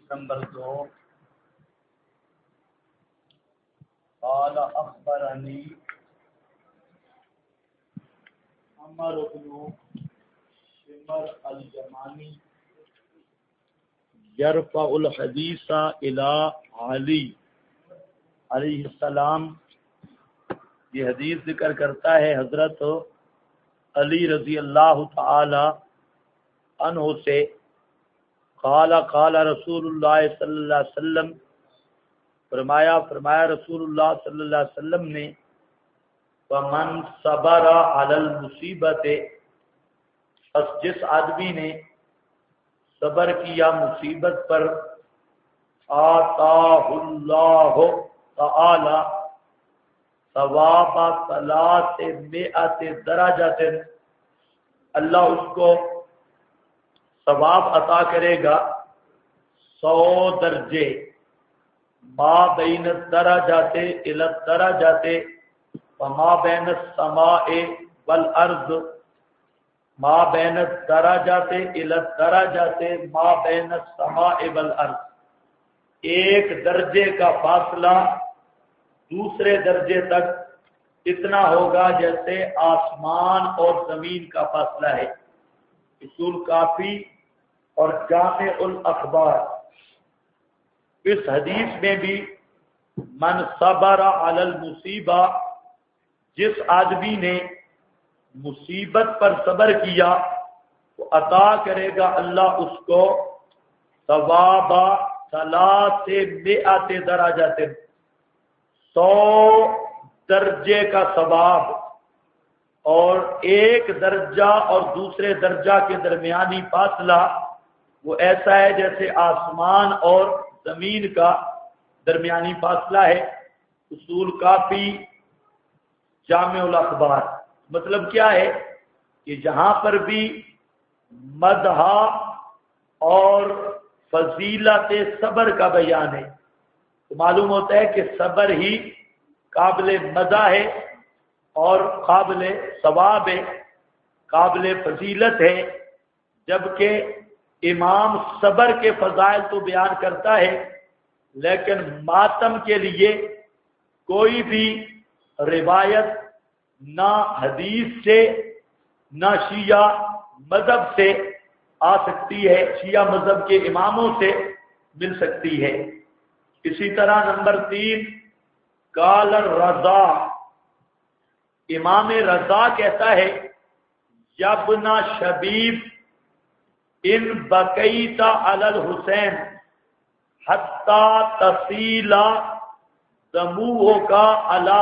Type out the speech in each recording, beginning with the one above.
Number 2 قال اخبرني عمر بن شمر الجمانی يرفع الحديث الى علي علیہ السلام. یہ حدیث ذکر کرتا ہے حضرت علی رضی اللہ تعالی عنہ سے. قال رسول اللہ صلی اللہ علیہ وسلم، فرمایا رسول اللہ صلی اللہ علیہ وسلم نے، فمن صبر علی المصیبت، پس جس آدمی نے صبر کیا مصیبت پر، آتاہ اللہ تعالی ثواب 300 درجات، اللہ اس کو ثواب عطا کرے گا 100 درجے. ما بین الدرجات الی الدرجات وما بین السماء والارض، ما بین الدرجات الی الدرجات ما بین السماء والارض. ایک درجے کا فاصلہ دوسرے درجے تک اتنا ہوگا جیسے آسمان اور زمین کا فاصلہ ہے. اصول کافی اور جامع الاخبار. اس حدیث میں بھی من صبر علی المصیبہ، جس آدمی نے مصیبت پر صبر کیا تو عطا کرے گا اللہ اس کو ثواب 300 درجات، 100 درجے کا ثواب. اور ایک درجہ اور دوسرے درجہ کے درمیانی فاصلہ وہ ایسا ہے جیسے آسمان اور زمین کا درمیانی فاصلہ ہے. اصول کافی جامع الاخبار. مطلب کیا ہے کہ جہاں پر بھی مدح اور فضیلت صبر کا بیان ہے تو معلوم ہوتا ہے کہ صبر ہی قابل مدح ہے اور قابل ثواب ہے، قابل فضیلت ہے. جبکہ امام صبر کے فضائل تو بیان کرتا ہے لیکن ماتم کے لیے کوئی بھی روایت نہ حدیث سے نہ شیعہ مذہب سے آ سکتی ہے، شیعہ مذہب کے اماموں سے مل سکتی ہے. اسی طرح نمبر 3 قال الرضا، امام رضا کہتا ہے یابن شبیب ان بقیت علی الحسین حتی تصیل دموع کا علی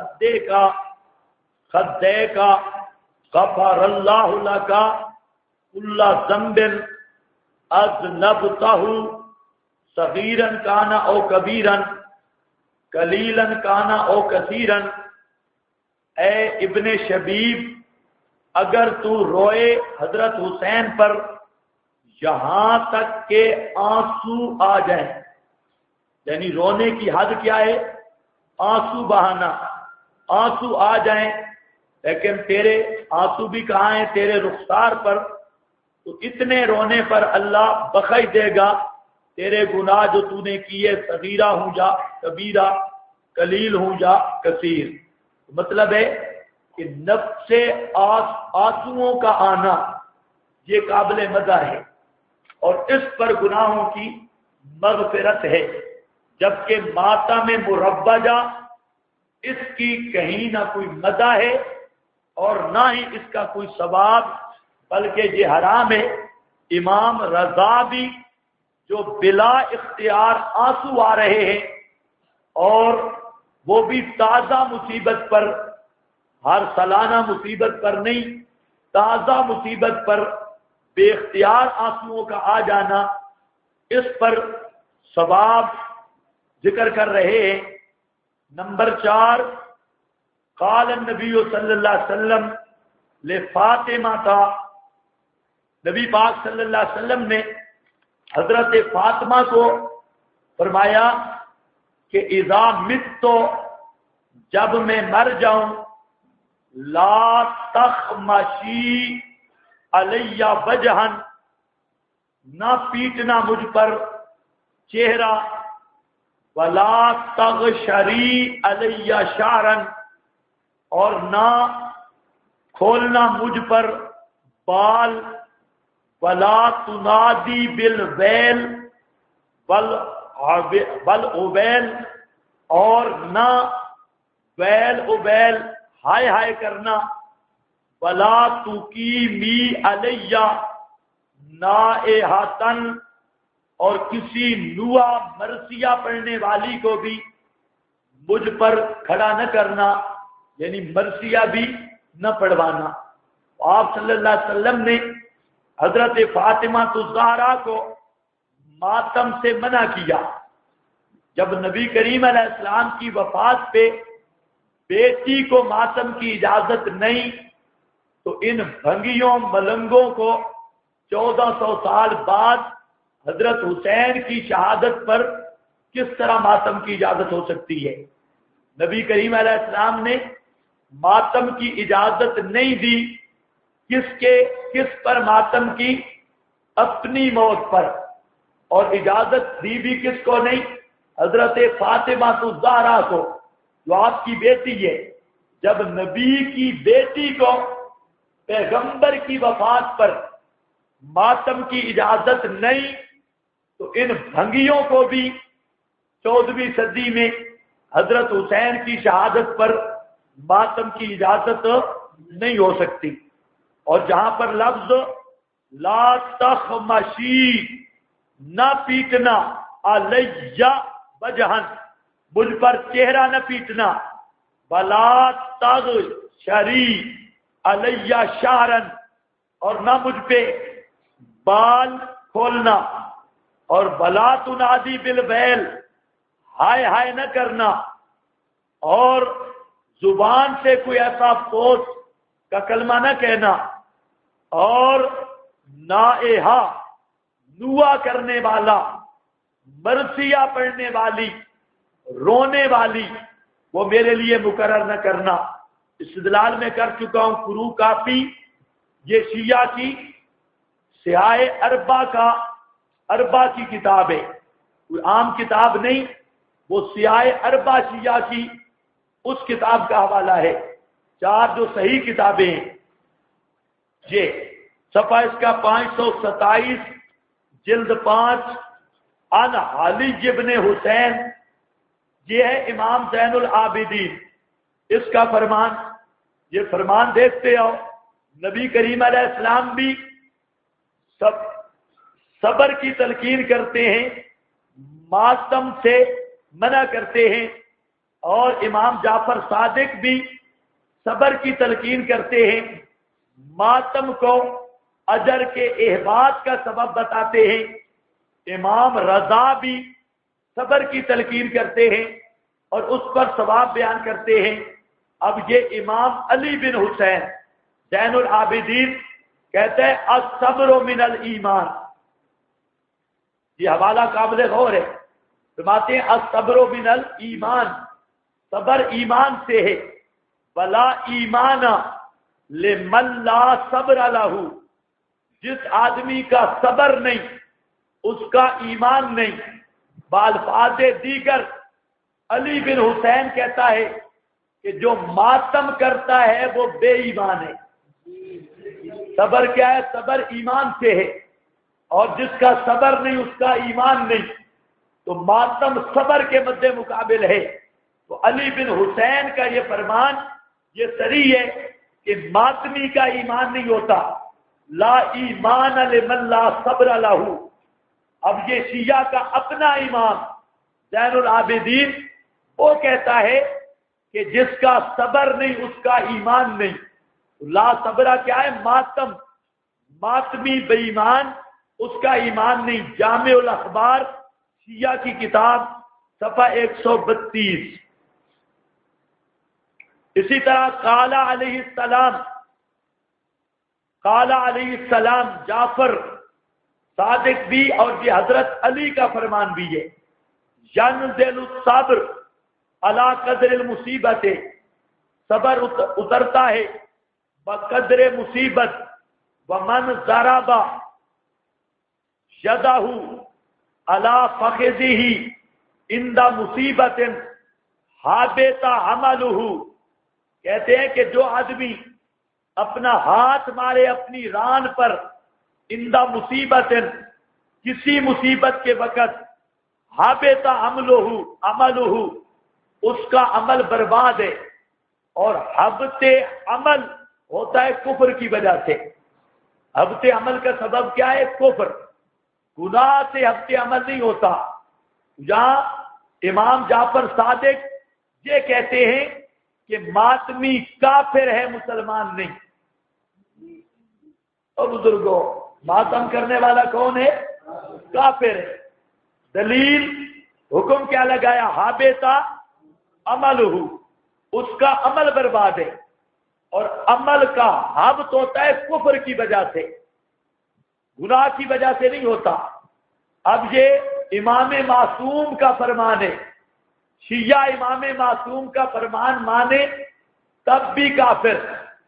خدے کا غفر اللہ لک کل ذنب اذنبتہ صغیرا کان او کبیرا قلیلا کان او کثیرا. اے ابن شبیب، اگر تو روئے حضرت حسین پر یہاں تک کہ آنسو آ جائیں، یعنی رونے کی حد کیا ہے؟ آنسو بہانا، آنسو آ جائیں، لیکن تیرے آنسو بھی کہاں ہیں؟ تیرے رخسار پر. تو اتنے رونے پر اللہ بخش دے گا تیرے گناہ جو تو نے کیے، صغیرہ ہوں یا کبیرہ، قلیل ہوں یا کثیر. مطلب ہے کہ نفس آنسوؤں کا آنا یہ قابل مدح ہے اور اس پر گناہوں کی مغفرت ہے. جبکہ ماتم مربجہ اس کی کہیں نہ کوئی مدح ہے اور نہ ہی اس کا کوئی ثواب، بلکہ یہ حرام ہے. امام رضا بھی جو بلا اختیار آنسو آ رہے ہیں اور وہ بھی تازہ مصیبت پر، ہر سالانہ مصیبت پر نہیں، تازہ مصیبت پر بے اختیار آنسوؤں کا آ جانا، اس پر ثواب ذکر کر رہے ہیں. نمبر 4 قال النبی صلی اللہ علیہ وسلم لفاطمہ تھا، نبی پاک صلی اللہ علیہ وسلم نے حضرت فاطمہ کو فرمایا کہ اذا مت، تو جب میں مر جاؤں، لا تخمشی علی وجہن، نہ پیٹنا مجھ پر چہرہ، ولا تغشری علی شعرا، اور نہ کھولنا مجھ پر بال، ولا تنادی بالویل والابیل، اور نہ ویل ابیل ہائے ہائے کرنا، ولا تقیمی علیہ نائحۃ، اور کسی نوح مرثیہ پڑھنے والی کو بھی مجھ پر کھڑا نہ کرنا، یعنی مرثیہ بھی نہ پڑھوانا۔ آپ صلی اللہ علیہ وسلم نے حضرت فاطمہ الزہرا کو ماتم سے منع کیا۔ جب نبی کریم علیہ السلام کی وفات پہ بیٹی کو ماتم کی اجازت نہیں، تو ان بھنگیوں ملنگوں کو 1400 سال بعد حضرت حسین کی شہادت پر کس طرح ماتم کی اجازت ہو سکتی ہے؟ نبی کریم علیہ السلام نے ماتم کی اجازت نہیں دی، کس پر ماتم کی؟ اپنی موت پر۔ اور اجازت دی بھی کس کو نہیں؟ حضرت فاطمہ الزہرا کو، جو آپ کی بیٹی ہے۔ جب نبی کی بیٹی کو پیغمبر کی وفات پر ماتم کی اجازت نہیں، تو ان بھنگیوں کو بھی 14ویں صدی میں حضرت حسین کی شہادت پر ماتم کی اجازت نہیں ہو سکتی۔ اور جہاں پر لفظ لا تخمشی، نہ پیٹنا، علیہ وجہن، مجھ پر چہرہ نہ پیٹنا، ولا تغشری علیہ شعرن، اور نہ مجھ پہ بال کھولنا، اور ولا تنادی بالویل، ہائے ہائے نہ کرنا، اور زبان سے کوئی ایسا فوت کا کلمہ نہ کہنا، اور نائحہ نوا کرنے والا، مرثیہ پڑھنے والی، رونے والی، وہ میرے لیے مقرر نہ کرنا۔ استدلال میں کر چکا ہوں، قروء کافی یہ شیعہ کی سیاہ اربع کی کتاب ہے، کوئی عام کتاب نہیں، وہ سیاہ اربع شیعہ کی اس کتاب کا حوالہ ہے۔ 4 جو صحیح کتابیں ہیں، یہ صفحہ اس کا 527، جلد 5، عن علی ابن حسین، یہ ہے امام زین العابدین، اس کا فرمان۔ یہ فرمان دیکھتے ہو، نبی کریم علیہ السلام بھی صبر کی تلقین کرتے ہیں، ماتم سے منع کرتے ہیں، اور امام جعفر صادق بھی صبر کی تلقین کرتے ہیں، ماتم کو اجر کے احباط کا سبب بتاتے ہیں۔ امام رضا بھی صبر کی تلقین کرتے ہیں اور اس پر ثواب بیان کرتے ہیں۔ اب یہ امام علی بن حسین زین العابدین کہتے ہیں الصبر من الایمان، یہ حوالہ قابل غور ہے، فرماتے ہیں الصبر من الایمان، صبر ایمان سے ہے، ولا ایمان لمن لا صبر لہ، جس آدمی کا صبر نہیں اس کا ایمان نہیں۔ بالفاظ دیگر علی بن حسین کہتا ہے کہ جو ماتم کرتا ہے وہ بے ایمان ہے۔ صبر کیا ہے؟ صبر ایمان سے ہے، اور جس کا صبر نہیں اس کا ایمان نہیں، تو ماتم صبر کے مد مقابل ہے۔ تو علی بن حسین کا یہ فرمان یہ صریح ہے کہ ماتمی کا ایمان نہیں ہوتا، لا ایمان لمن لا صبر لہ۔ اب یہ شیعہ کا اپنا امام زین العابدین وہ کہتا ہے کہ جس کا صبر نہیں اس کا ایمان نہیں۔ لا صبرہ کیا ہے؟ ماتم، ماتمی بے ایمان، اس کا ایمان نہیں۔ جامع الاخبار شیعہ کی کتاب صفحہ 132۔ اسی طرح قال علیہ السلام جعفر صادق بھی، اور یہ حضرت علی کا فرمان بھی ہے، ینزل الصبر علی قدر المصیبت، صبر اترتا ہے بقدر مصیبت، ومن ضرب یدہ الا فخذہ عند مصیبت حابط عملہ، کہتے ہیں کہ جو آدمی اپنا ہاتھ مارے اپنی ران پر عند مصیبت، کسی مصیبت کے وقت، حابط عملہ، اس کا عمل برباد ہے، اور حبط عمل ہوتا ہے کفر کی وجہ سے۔ حبط عمل کا سبب کیا ہے؟ کفر۔ گناہ سے حبط عمل نہیں ہوتا۔ جہاں امام جعفر صادق یہ کہتے ہیں کہ ماتمی کافر ہے، مسلمان نہیں۔ اور بزرگوں، ماتم کرنے والا کون ہے؟ کافر ہے۔ دلیل، حکم کیا لگایا؟ حابط عملہ، اس کا عمل برباد ہے، اور عمل کا حبط ہوتا ہے کفر کی وجہ سے، گناہ کی وجہ سے نہیں ہوتا۔ اب یہ امام معصوم کا فرمان ہے، شیعہ امام معصوم کا فرمان مانے تب بھی کافر،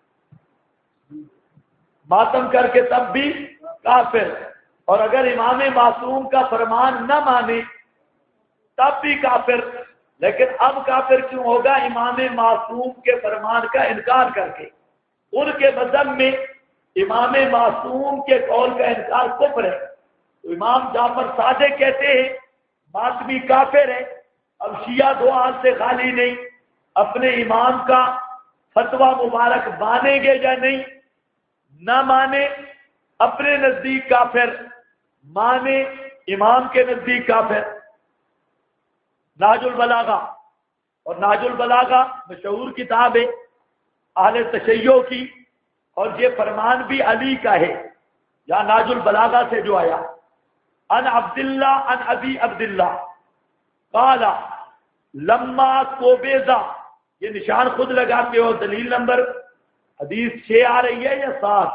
ماتم کر کے تب بھی کافر، اور اگر امام معصوم کا فرمان نہ مانے تب بھی کافر۔ لیکن اب کافر کیوں ہوگا؟ امام معصوم کے فرمان کا انکار کر کے۔ ان کے مذہب میں امام معصوم کے قول کا انکار کفر ہے۔ تو امام جعفر صادق کہتے ہیں ماتمی کافر ہے۔ اب شیعہ دو ہاتھ سے خالی نہیں، اپنے امام کا فتویٰ مبارک مانیں گے یا نہیں؟ نہ مانے اپنے نزدیک کافر، مانے امام کے نزدیک کافر۔ ناج البلاغہ، اور ناج البلاغہ مشہور کتاب ہے اہل تشیع کی، اور یہ فرمان بھی علی کا ہے، یا ناج البلاغہ سے جو آیا، ان عبداللہ ان ابی عبداللہ قال لما قبضہ، یہ نشان خود لگاتے ہو، دلیل نمبر حدیث 6 آ رہی ہے یا 7؟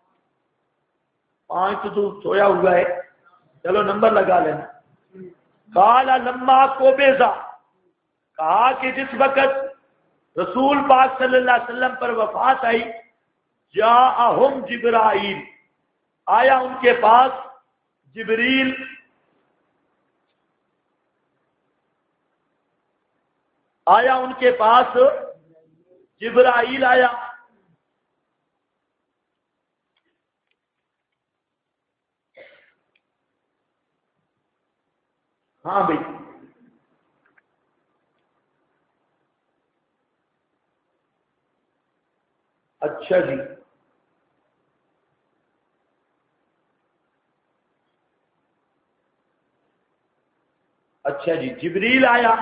5 تو سویا ہوا ہے، چلو نمبر لگا لینا۔ قال لما قبضہ، کہا کہ جس وقت رسول پاک صلی اللہ علیہ وسلم پر وفات آئی، جاءہم جبرائیل، آیا ان کے پاس جبریل، آیا ان کے پاس جبرائیل آیا۔ ہاں بھائی، اچھا جی، اچھا جی، جبریل آیا،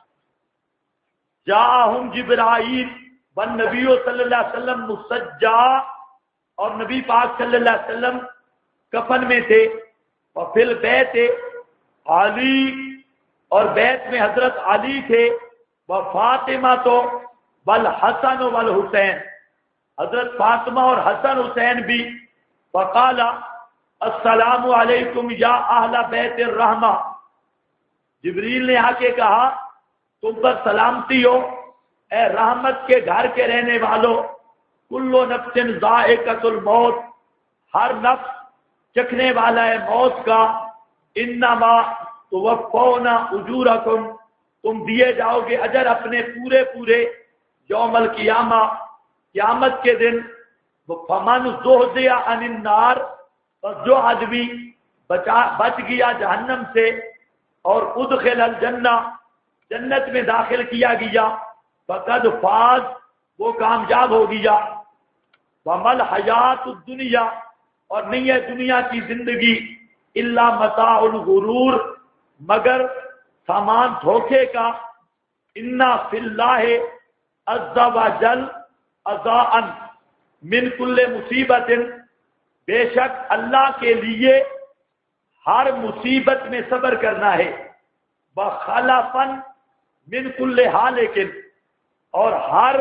جاءہم جبرائیل والنبی صلی اللہ علیہ وسلم مسجع، اور نبی پاک صلی اللہ علیہ وسلم کفن میں تھے، وفی البیت علی، اور بیت میں حضرت علی تھے، وفاطمہ تو والحسن والحسین، حضرت فاطمہ اور حسن حسین بھی۔ فقال السلام علیکم یا اہل بیت الرحمہ، جبریل نے آ کے کہا تم پر سلامتی ہو اے رحمت کے گھر کے رہنے والوں، کل نفس ذائقۃ الموت، ہر نفس چکھنے والا ہے موت کا، انما توفون اجورکم، تم دیے جاؤ گے اجر اپنے پورے پورے، یوم القیامہ، قیامت کے دن۔ فمن زحزح عن النار، بس جو آدمی بچ گیا جہنم سے، اور ادخل الجنہ، جنت میں داخل کیا گیا، فقد فاز، وہ کامیاب ہو گیا۔ ومل حیات الدنیا، اور نہیں ہے دنیا کی زندگی الا متاع الغرور، مگر سامان دھوکے کا۔ انا فی اللہ عز وجل عزاء من کل مصیبت، بے شک اللہ کے لیے ہر مصیبت میں صبر کرنا ہے، وخلفاً من کل ہالک، اور ہر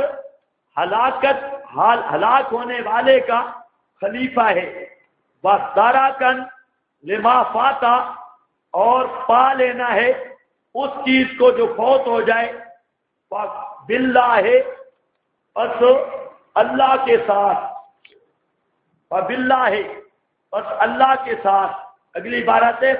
ہلاک ہونے والے کا خلیفہ ہے، وَدَرَكًا لما فاتا، اور پا لینا ہے اس چیز کو جو فوت ہو جائے، باللہ، بس اللہ کے ساتھ، باللہ، بس اللہ کے ساتھ، اگلی عبارت ہے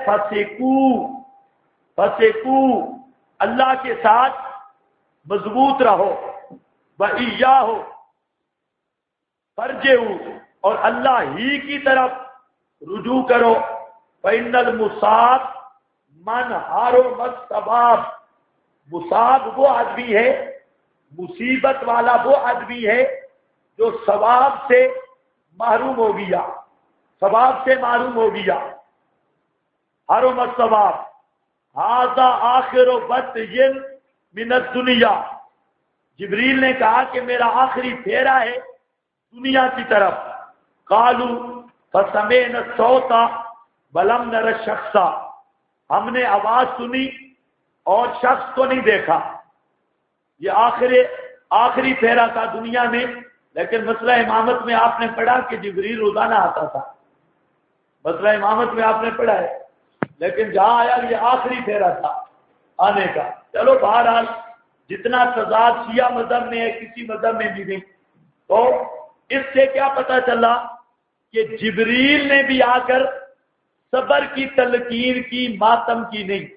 فسکو، اللہ کے ساتھ مضبوط رہو، وَإِيَّاهُ فَارْجِعُوا، اور اللہ ہی کی طرف رجوع کرو، فَإِنَّ الْمُصَابَ مَنْ حَرَمَ الثَّوَابَ، مصاب وہ آدمی ہے، مصیبت والا وہ آدمی ہے جو ثواب سے محروم ہو گیا، ثواب سے محروم ہو گیا۔ حرم الثواب، ھذا آخر بطی من الدنیا، جبریل نے کہا کہ میرا آخری پھیرا ہے دنیا کی طرف۔ قالوا فسمعنا الصوت ولم نر الشخص، ہم نے آواز سنی اور شخص کو نہیں دیکھا۔ یہ آخری پھیرا تھا دنیا میں، لیکن مسئلہ امامت میں آپ نے پڑھا کہ جبریل روزانہ آتا تھا، مسئلہ امامت میں آپ نے پڑھا ہے، لیکن جہاں آیا یہ آخری پھیرا تھا آنے کا۔ چلو بہرحال جتنا تضاد شیعہ مذہب میں ہے کسی مذہب میں بھی نہیں، تو اس سے کیا پتہ چلا کہ جبریل نے بھی آ کر صبر کی تلقین کی، ماتم کی نہیں۔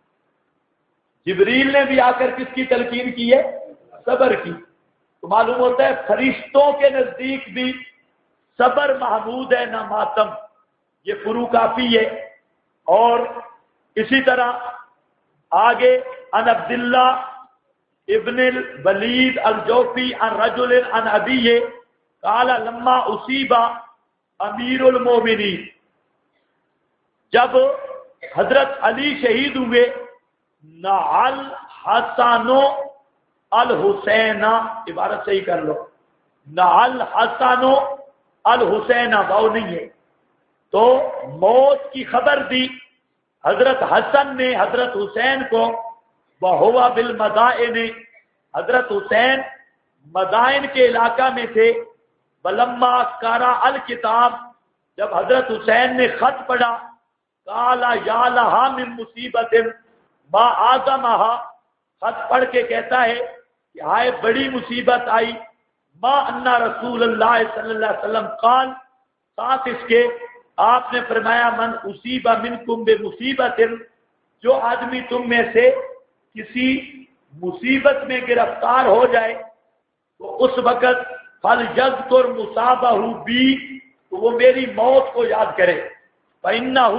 جبریل نے بھی آ کر کس کی تلقین کی ہے؟ صبر کی۔ تو معلوم ہوتا ہے فرشتوں کے نزدیک بھی صبر محمود ہے نہ ماتم، یہ فرو کافی ہے۔ اور اسی طرح آگے عن عبداللہ ابن الولید الجوفی عن رجل عن ابیہ قال لما اصیب امیر المومنین، جب حضرت علی شہید ہوئے، نعل حسن الحسین، عبارت صحیح کر لو، نعل حسن الحسین، واو نہیں ہے، تو موت کی خبر دی حضرت حسن نے حضرت حسین کو، وہو بالمدائن، حضرت حسین مدائن کے علاقہ میں تھے، ولما قرأ الکتاب، جب حضرت حسین نے خط پڑھا، قال یا لہا من مصیبت ما اعظمها، خط پڑھ کے کہتا ہے کہ ہائے بڑی مصیبت آئی، ما ان رسول اللہ صلی اللہ علیہ وسلم قال، ساتھ اس کے آپ نے فرمایا من اصیب منکم بمصیبت، جو آدمی تم میں سے کسی مصیبت میں گرفتار ہو جائے تو اس وقت فَلْيَذْكُرْ مُصَابَهُ بِي، تو وہ میری موت کو یاد کرے، فَإِنَّهُ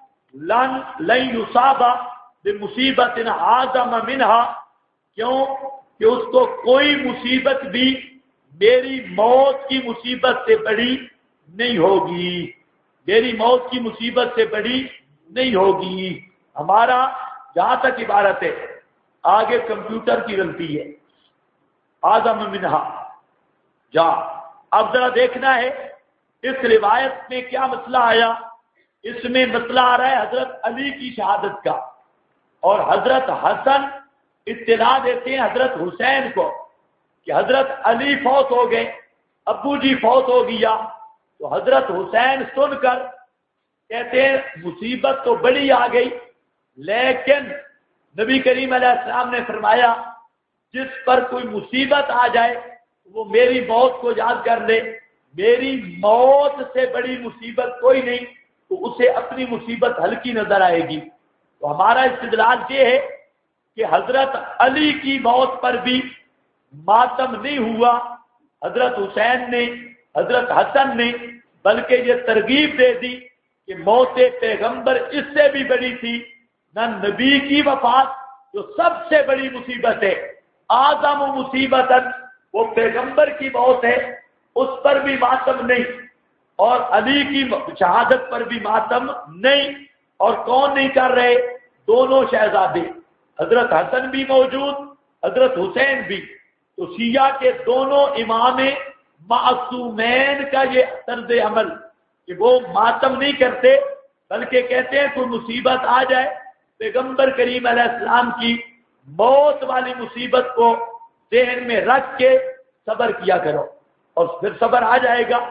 لَن يُصَابَ بِمُصِيبَةٍ أَعْظَمَ مِنْهَا، کیوں کہ اس کو کوئی مصیبت بھی میری موت کی مصیبت سے بڑی نہیں ہوگی، میری موت کی مصیبت سے بڑی نہیں ہوگی۔ ہمارا جہاں تک عبارت ہے، آگے کمپیوٹر کی غلطی ہے، اعظم منہا جا۔ اب ذرا دیکھنا ہے اس روایت میں کیا مسئلہ آیا۔ اس میں مسئلہ آ رہا ہے حضرت علی کی شہادت کا، اور حضرت حسن اطلاع دیتے ہیں حضرت حسین کو کہ حضرت علی فوت ہو گئے، ابو جی فوت ہو گیا۔ تو حضرت حسین سن کر کہتے ہیں مصیبت تو بڑی آ گئی، لیکن نبی کریم علیہ السلام نے فرمایا جس پر کوئی مصیبت آ جائے وہ میری موت کو یاد کر لے، میری موت سے بڑی مصیبت کوئی نہیں، تو اسے اپنی مصیبت ہلکی نظر آئے گی۔ تو ہمارا استدلال یہ ہے کہ حضرت علی کی موت پر بھی ماتم نہیں ہوا حضرت حسین نے، حضرت حسن نے، بلکہ یہ ترغیب دے دی کہ موت پیغمبر اس سے بھی بڑی تھی، نہ نبی کی وفات جو سب سے بڑی مصیبت ہے، اعظم مصیبت وہ پیغمبر کی موت ہے، اس پر بھی ماتم نہیں، اور علی کی شہادت پر بھی ماتم نہیں۔ اور کون نہیں کر رہے؟ دونوں شہزادے، حضرت حسن بھی موجود، حضرت حسین بھی۔ تو شیعہ کے دونوں امام معصومین کا یہ طرز عمل کہ وہ ماتم نہیں کرتے، بلکہ کہتے ہیں کوئی مصیبت آ جائے پیغمبر کریم علیہ السلام کی موت والی مصیبت کو ذہن میں رکھ کے صبر کیا کرو اور پھر صبر آ جائے گا۔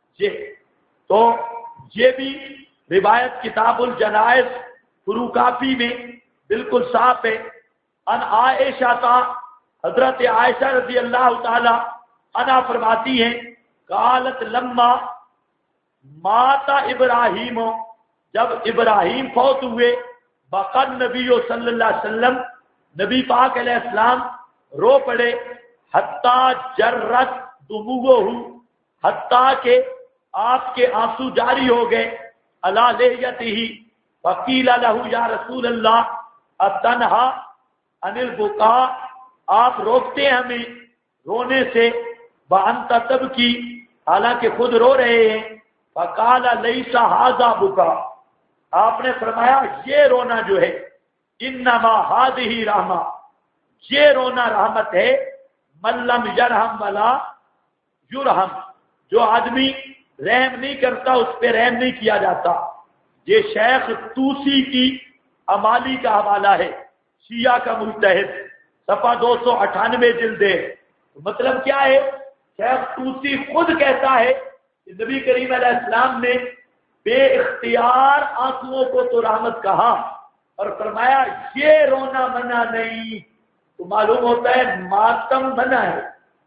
تو یہ بھی روایت کتاب الجنائز فروکافی میں بالکل صاف ہے۔ ان عائشہ تا، حضرت عائشہ رضی اللہ تعالی عنہا فرماتی ہیں قالت لما مات ابراہیم، جب ابراہیم فوت ہوئے بقد نبی صلی اللہ علیہ وسلم نبی پاک علیہ السلام رو پڑے حتیٰ جرت دموعہ، حتیٰ کہ آپ کے آنسو جاری ہو گئے علی لحیتہ فقیل لہ یا رسول اللہ اتنہا عن البکاء، آپ روکتے ہیں ہمیں رونے سے، وانت تبکی، حالانکہ خود رو رہے ہیں، فقال لیس ھذا بکا، آپ نے فرمایا یہ رونا جو ہے انما ھذہ رحمہ، یہ رونا رحمت ہے، من لم یرحم ولا یرحم، جو آدمی رحم نہیں کرتا اس پہ رحم نہیں کیا جاتا۔ یہ شیخ توسی کی امالی کا حوالہ ہے، شیعہ کا مجتہد، صفحہ 298 جلد ہے۔ مطلب کیا ہے؟ شیخ توسی خود کہتا ہے کہ نبی کریم علیہ السلام نے بے اختیار آنسوؤں کو تو رحمت کہا اور فرمایا یہ رونا منع نہیں، تو معلوم ہوتا ہے ماتم منع ہے،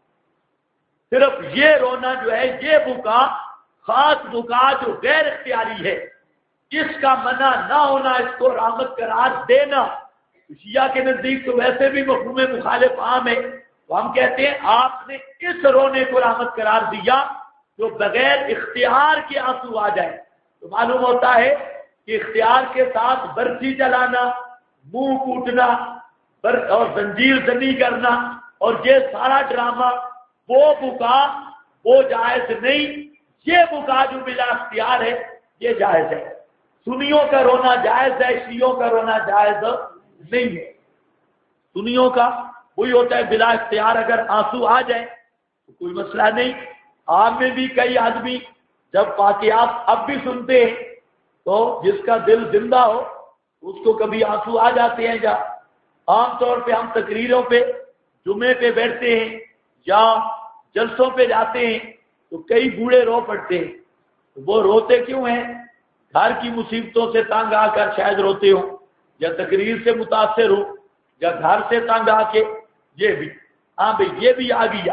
صرف یہ رونا جو ہے یہ بکا خاص بکا جو غیر اختیاری ہے، اس کا منع نہ ہونا، اس کو رحمت قرار دینا شیعہ کے نزدیک تو ویسے بھی مفہوم مخالف عام ہے، تو ہم کہتے ہیں آپ نے اس رونے کو رحمت قرار دیا جو بغیر اختیار کے آنسو آ جائے، تو معلوم ہوتا ہے کہ اختیار کے ساتھ برسی چلانا، منہ کوٹنا اور زنجیر زنی کرنا اور یہ سارا ڈرامہ وہ بکا وہ جائز نہیں، یہ بکا جو بلا اختیار ہے یہ جائز ہے۔ سنیوں کا رونا جائز ہے، شیعوں کا رونا جائز نہیں ہے۔ سنیوں کا وہی ہوتا ہے بلا اختیار، اگر آنسو آ جائے تو کوئی مسئلہ نہیں۔ عام میں بھی کئی آدمی جب واقعات اب بھی سنتے ہیں تو جس کا دل زندہ ہو اس کو کبھی آنسو آ جاتے ہیں، یا عام طور پہ ہم تقریروں پہ جمعے پہ بیٹھتے ہیں یا جلسوں پہ جاتے ہیں تو کئی بوڑھے رو پڑتے ہیں، وہ روتے کیوں ہیں؟ گھر کی مصیبتوں سے تنگ آ کر شاید روتے ہوں، یا تقریر سے متاثر ہو، یا گھر سے تنگ آ کے، یہ بھی ہاں بھائی یہ بھی آ گیا۔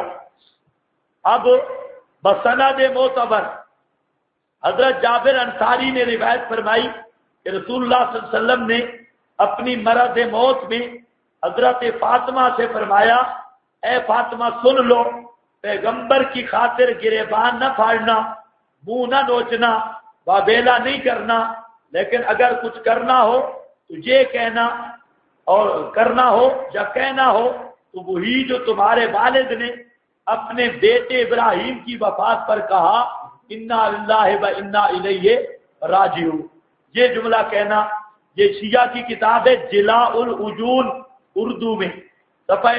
اب بسند معتبر حضرت جابر انصاری نے روایت فرمائی کہ رسول اللہ صلی اللہ علیہ وسلم نے اپنی مرض موت میں حضرت فاطمہ سے فرمایا اے فاطمہ سن لو، پیغمبر کی خاطر گریبان نہ پھاڑنا، منہ نہ نوچنا، وابیلا نہیں کرنا، لیکن اگر کچھ کرنا ہو تو یہ کہنا اور کرنا ہو یا کہنا ہو تو وہی جو تمہارے والد نے اپنے بیٹے ابراہیم کی وفات پر کہا انا للہ و انا الیہ راجعون، یہ جملہ کہنا۔ یہ شیعہ کی کتاب ہے جلاء العجون، اردو میں صفحہ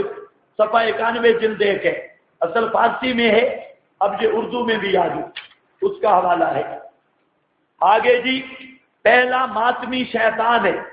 91 جلد 1 ہے، اصل فارسی میں ہے، اب یہ اردو میں بھی آ گئی، اس کا حوالہ ہے۔ آگے جی، پہلا ماتمی شیطان ہے،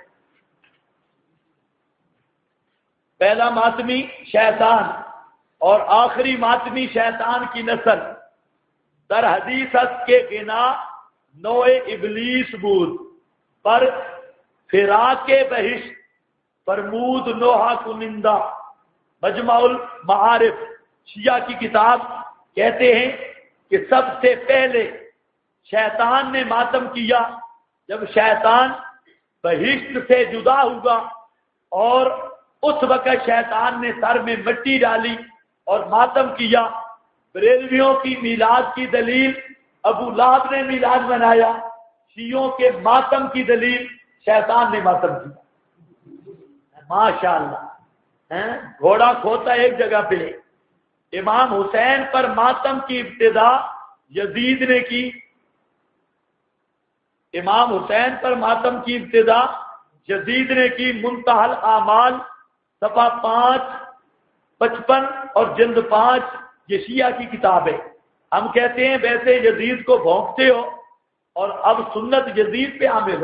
پہلا ماتمی شیطان اور آخری ماتمی شیطان کی نسل در حدیثت کے غنا نوع ابلیس بود پر فراق بہشت فرمود نوحہ کنندہ، مجمع المعارف شیعہ کی کتاب، کہتے ہیں کہ سب سے پہلے شیطان نے ماتم کیا جب شیطان بہشت سے جدا ہوا، اور اس وقت شیطان نے سر میں مٹی ڈالی اور ماتم کیا۔ بریلویوں کی میلاد کی دلیل ابو لہب نے میلاد منایا، شیعوں کے ماتم کی دلیل شیطان نے ماتم کیا۔ ماشاءاللہ، گھوڑا کھوتا ایک جگہ پہ۔ امام حسین پر ماتم کی ابتدا یزید نے کی، امام حسین پر ماتم کی ابتدا یزید نے کی۔ منتہی الاعمال صفحہ 555 اور جلد 5، یہ شیعہ کی کتاب ہے۔ ہم کہتے ہیں ویسے یزید کو بھونکتے ہو اور اب سنت یزید پہ عامل ہو۔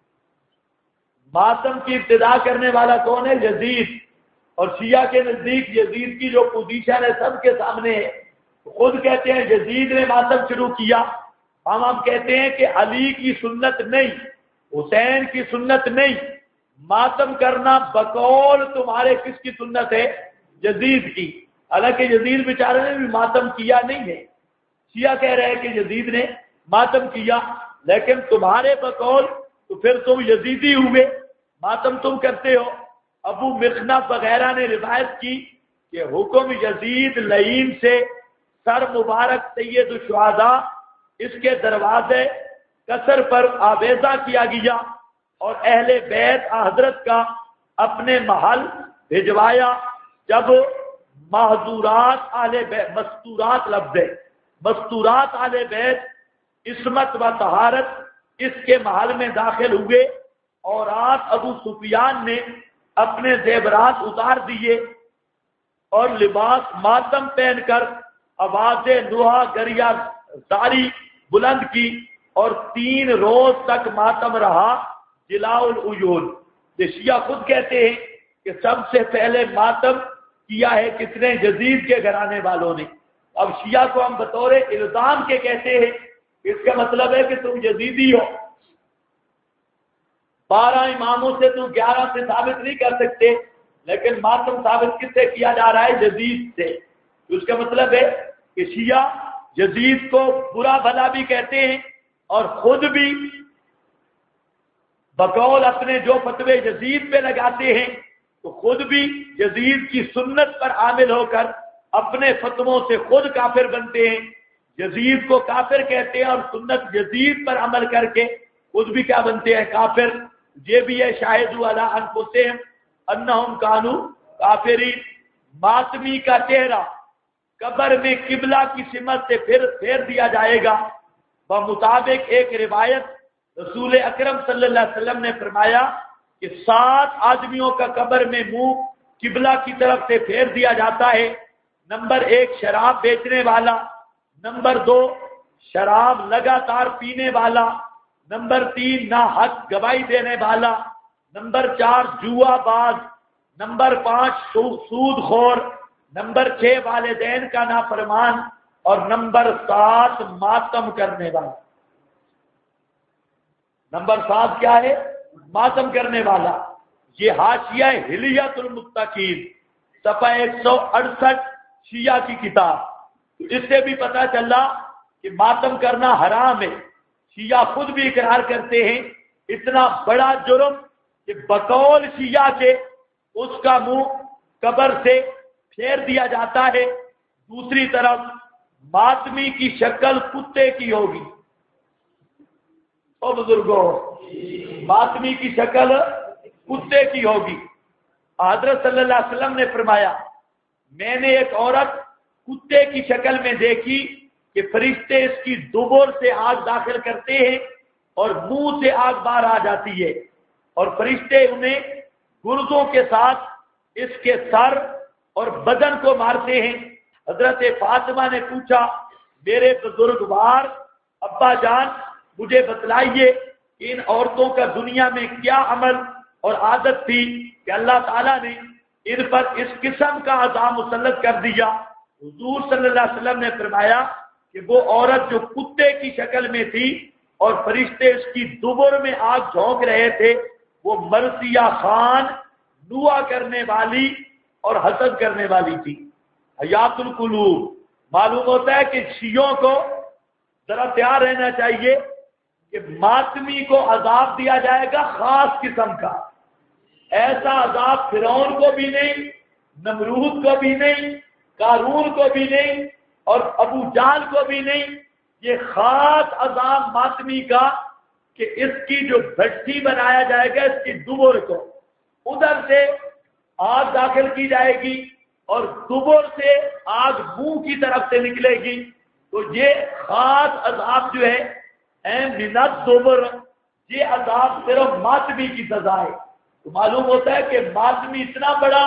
ماتم کی ابتدا کرنے والا کون ہے؟ یزید، اور شیعہ کے نزدیک یزید کی جو پوزیشن ہے سب کے سامنے ہے، خود کہتے ہیں یزید نے ماتم شروع کیا۔ ہم کہتے ہیں کہ علی کی سنت نہیں، حسین کی سنت نہیں، ماتم کرنا بقول تمہارے کس کی سنت ہے؟ یزید کی، حالانکہ یزید بیچارے نے بھی ماتم کیا نہیں ہے۔ شیعہ کہہ رہے ہیں کہ یزید نے ماتم کیا، لیکن تمہارے بقول تو پھر تم یزیدی ہوئے، ماتم تم کرتے ہو۔ ابو مخنف وغیرہ نے روایت کی کہ حکم یزید لعین سے سر مبارک سید الشہداء اس کے دروازے قصر پر آویزہ کیا گیا اور اہل بیت حضرت کا اپنے محل بھجوایا۔ جب محظورات اہل بیت، مستورات لفظ ہے، مستورات اہل بیت عصمت و طہارت اس کے محل میں داخل ہوئے، اور رات ابو سفیان نے اپنے زیورات اتار دیے اور لباس ماتم پہن کر آواز نوحہ گریہ زاری بلند کی، اور 3 روز تک ماتم رہا جلاء العیون۔ یہ شیعہ خود کہتے ہیں کہ سب سے پہلے ماتم کیا ہے کس نے؟ یزید کے گھرانے والوں نے۔ اب شیعہ کو ہم بطور الزام کے کہتے ہیں، اس کا مطلب ہے کہ تم یزیدی ہو۔ 12 اماموں سے تو 11 سے ثابت نہیں کر سکتے، لیکن ماتم ثابت کس سے کیا جا رہا ہے؟ یزید سے۔ اس کا مطلب ہے کہ شیعہ یزید کو برا بھلا بھی کہتے ہیں، اور خود بھی بقول اپنے جو فتوے یزید پہ لگاتے ہیں تو خود بھی یزید کی سنت پر عامل ہو کر اپنے فتووں سے خود کافر بنتے ہیں۔ یزید کو کافر کہتے ہیں اور سنت یزید پر عمل کر کے خود بھی کیا بنتے ہیں؟ کافر۔ یہ بھی ہے شاہدوا علی انفسہم انہم کانوا کافرین۔ ماتمی کا چہرہ قبر میں قبلہ کی سمت سے پھیر دیا جائے گا۔ بمطابق ایک روایت رسول اکرم صلی اللہ علیہ وسلم نے فرمایا کہ 7 آدمیوں کا قبر میں منہ قبلہ کی طرف سے پھیر دیا جاتا ہے۔ نمبر 1 شراب بیچنے والا، نمبر 2 شراب لگاتار پینے والا، نمبر 3 ناحق گواہی دینے والا، نمبر 4 جوا باز، نمبر 5 سود خور، نمبر 6 والدین کا نافرمان، اور نمبر 7 ماتم کرنے والا۔ نمبر 7 کیا ہے؟ ماتم کرنے والا۔ یہ حاشیہ حلیۃ المتقین صفحہ 168 شیعہ کی کتاب۔ تو اس سے بھی پتہ چلا کہ ماتم کرنا حرام ہے۔ شیعہ خود بھی اقرار کرتے ہیں اتنا بڑا جرم کہ بقول شیعہ کے اس کا منہ قبر سے پھیر دیا جاتا ہے۔ دوسری طرف ماتمی کی شکل کتے کی ہوگی۔ او بزرگوں، ماتمی کی شکل کتے کی ہوگی۔ حضرت صلی اللہ علیہ وسلم نے فرمایا، میں نے ایک عورت کتے کی شکل میں دیکھی کہ فرشتے اس کی دبر سے آگ داخل کرتے ہیں اور منہ سے آگ باہر آ جاتی ہے، اور فرشتے انہیں گردوں کے ساتھ اس کے سر اور بدن کو مارتے ہیں۔ حضرت فاطمہ نے پوچھا، میرے بزرگوار ابا جان، مجھے بتلائیے کہ ان عورتوں کا دنیا میں کیا عمل اور عادت تھی کہ اللہ تعالیٰ نے ان پر اس قسم کا عذاب مسلط کر دیا۔ حضور صلی اللہ علیہ وسلم نے فرمایا کہ وہ عورت جو کتے کی شکل میں تھی اور فرشتے اس کی دبر میں آگ جھونک رہے تھے، وہ مرثیہ خان، نوحہ کرنے والی اور حسد کرنے والی تھی۔ حیات القلوب۔ معلوم ہوتا ہے کہ شیعوں کو ذرا تیار رہنا چاہیے کہ ماتمی کو عذاب دیا جائے گا خاص قسم کا۔ ایسا عذاب فرعون کو بھی نہیں، نمرود کو بھی نہیں، قارون کو بھی نہیں، اور ابو جہل کو بھی نہیں۔ یہ خاص عذاب ماتمی کا کہ اس کی جو بھٹی بنایا جائے گا، اس کی دبر کو ادھر سے آگ داخل کی جائے گی اور دبر سے آگ منہ کی طرف سے نکلے گی۔ تو یہ خاص عذاب جو ہے منت دبر، یہ عذاب صرف ماتمی کی سزا ہے۔ تو معلوم ہوتا ہے کہ ماتمی اتنا بڑا،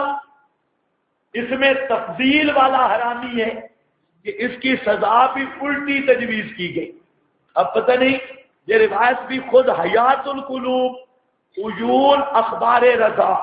اس میں تفضیل والا حرامی ہے کہ اس کی سزا بھی الٹی تجویز کی گئی۔ اب پتہ نہیں، یہ روایت بھی خود حیات القلوب عیون اخبار رضا،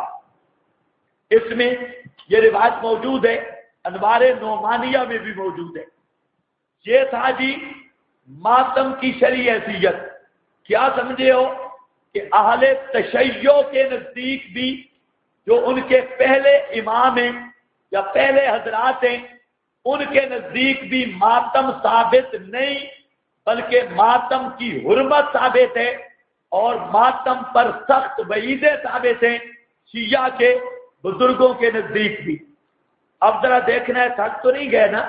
اس میں یہ روایت موجود ہے، انوار نعمانیہ میں بھی موجود ہے۔ یہ تھا جی ماتم کی شرعی حیثیت۔ کیا سمجھے ہو کہ اہل تشیع کے نزدیک بھی، جو ان کے پہلے امام ہیں یا پہلے حضرات ہیں، ان کے نزدیک بھی ماتم ثابت نہیں، بلکہ ماتم کی حرمت ثابت ہے اور ماتم پر سخت وعیدیں ثابت ہیں شیعہ کے بزرگوں کے نزدیک بھی۔ اب ذرا دیکھنا ہے، تھک تو نہیں گئے نا؟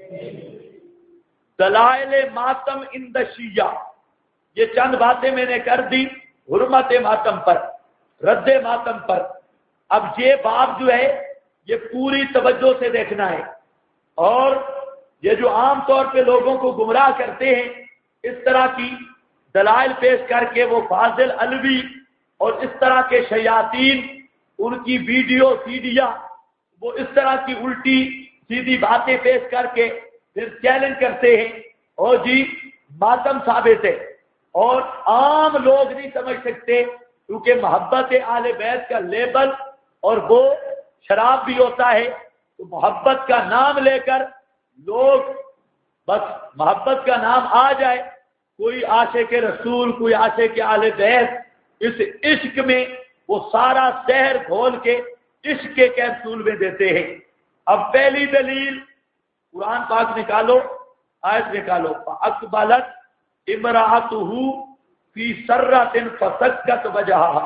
دلائل ماتم عند شیعہ، یہ چند باتیں میں نے کر دی حرمت ماتم پر، رد ماتم پر۔ اب یہ باب جو ہے یہ پوری توجہ سے دیکھنا ہے، اور یہ جو عام طور پہ لوگوں کو گمراہ کرتے ہیں اس طرح کی دلائل پیش کر کے، وہ فاضل علوی اور اس طرح کے شیاطین، ان کی ویڈیو سیڈیاں، وہ اس طرح کی الٹی سیدھی باتیں پیش کر کے پھر چیلنج کرتے ہیں اور جی ماتم ثابت ہے، اور عام لوگ نہیں سمجھ سکتے کیونکہ محبت آل بیت کا لیبل اور وہ شراب بھی ہوتا ہے، تو محبت کا نام لے کر لوگ بس محبت کا نام آ جائے، کوئی عاشق رسول، کوئی عاشق آل بیت، اس عشق میں وہ سارا زہر گھول کے عشق کے کیپسول میں دیتے ہیں۔ اب پہلی دلیل قرآن پاک نکالو، آیت نکالو، فَأَقْبَلَتْ امرأتہ فی سرۃ فسکت وجہہا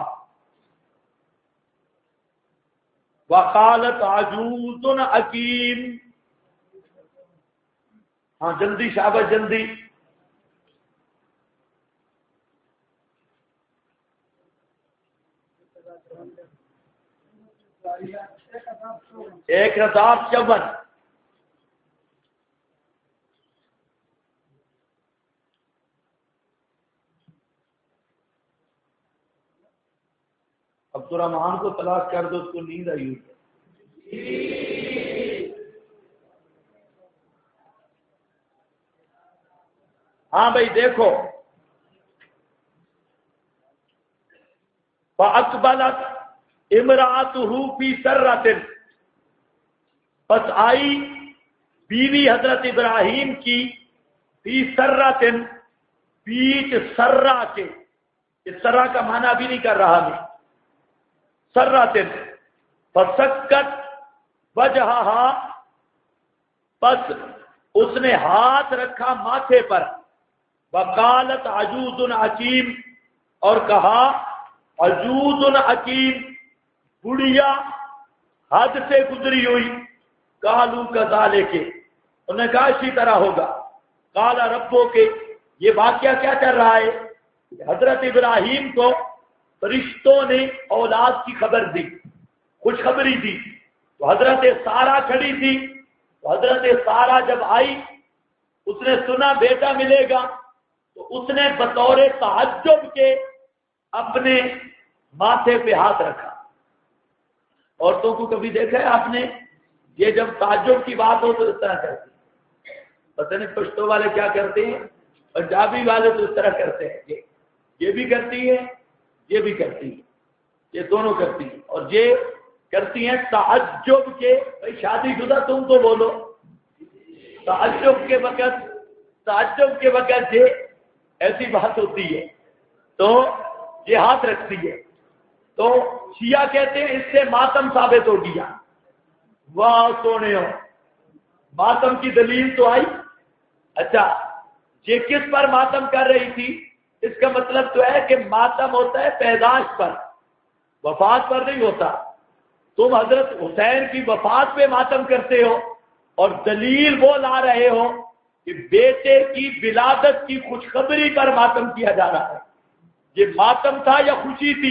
وقالت عجوز عقیم۔ ہاں جلدی شاباش جلدی۔ ایک رضاب 54۔ عبد الرحمان کو تلاش کر دو، اس کو نیند آئی ہوئی ہے۔ ہاں بھائی دیکھو، فَأَقْبَلَتْ امرأتہ فی سرۃ، پس آئی بیوی حضرت ابراہیم کی فی سرۃ، بیچ سرہ کے، اس سرہ کا معنی بھی نہیں کر رہا میں، سرۃ، فسکت وجہہا، پس اس نے ہاتھ رکھا ماتھے پر، وقالت عجوز عقیم، اور کہا عجوز عقیم، بڑھیا حد سے گزری ہوئی، قالوا کذالک، انہوں نے کہا اسی طرح ہوگا، قال ربو کے، یہ واقعہ کیا چل رہا ہے؟ حضرت ابراہیم کو فرشتوں نے اولاد کی خبر دی، خوشخبری دی، تو حضرت سارہ کھڑی تھی، تو حضرت سارہ جب آئی اس نے سنا بیٹا ملے گا، تو اس نے بطور تعجب کے اپنے ماتھے پہ ہاتھ رکھا۔ عورتوں کو کبھی دیکھا ہے آپ نے؟ یہ جب تعجب کی بات ہو تو اس طرح کرتی ہیں، پتہ نہیں پشتو والے کیا کرتے ہیں، پنجابی والے تو اس طرح کرتے ہیں، یہ بھی کرتی ہے، یہ بھی کرتی ہے، یہ دونوں کرتی ہیں، اور یہ کرتی ہیں تعجب کے، بھائی شادی شدہ تم تو بولو، تعجب کے وقت یہ ایسی بات ہوتی ہے تو یہ ہاتھ رکھتی ہے، تو شیعہ کہتے ہیں اس سے ماتم ثابت ہو گیا۔ واہ سونے ہو، ماتم کی دلیل تو آئی۔ اچھا یہ کس پر ماتم کر رہی تھی؟ اس کا مطلب تو ہے کہ ماتم ہوتا ہے پیدائش پر، وفات پر نہیں ہوتا۔ تم حضرت حسین کی وفات پہ ماتم کرتے ہو اور دلیل وہ لا رہے ہو کہ بیٹے کی ولادت کی خوشخبری پر ماتم کیا جا رہا ہے۔ یہ ماتم تھا یا خوشی تھی؟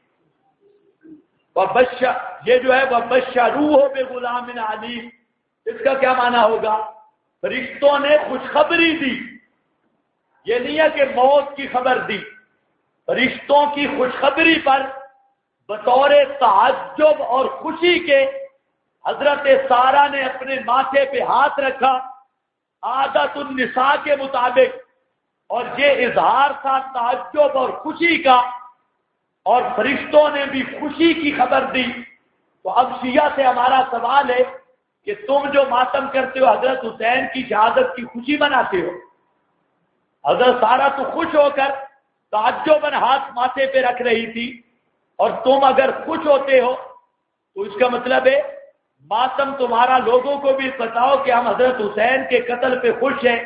یہ جو ہے وَبَشَّرُوهُ بِغُلَامٍ عَلِيمٍ، اس کا کیا معنی ہوگا؟ فرشتوں نے خوشخبری دی، یہ نہیں ہے کہ موت کی خبر دی، فرشتوں کی خوشخبری پر بطور تعجب اور خوشی کے حضرت سارہ نے اپنے ماتھے پہ ہاتھ رکھا عادت النساء کے مطابق، اور یہ اظہار تھا تعجب اور خوشی کا، اور فرشتوں نے بھی خوشی کی خبر دی۔ تو اب شیعہ سے ہمارا سوال ہے کہ تم جو ماتم کرتے ہو حضرت حسین کی شہادت کی خوشی مناتے ہو، حضرت سارہ تو خوش ہو کر تعجباً ہاتھ ماتھے پہ رکھ رہی تھی، اور تم اگر خوش ہوتے ہو تو اس کا مطلب ہے ماتم تمہارا لوگوں کو بھی بتاؤ کہ ہم حضرت حسین کے قتل پہ خوش ہیں،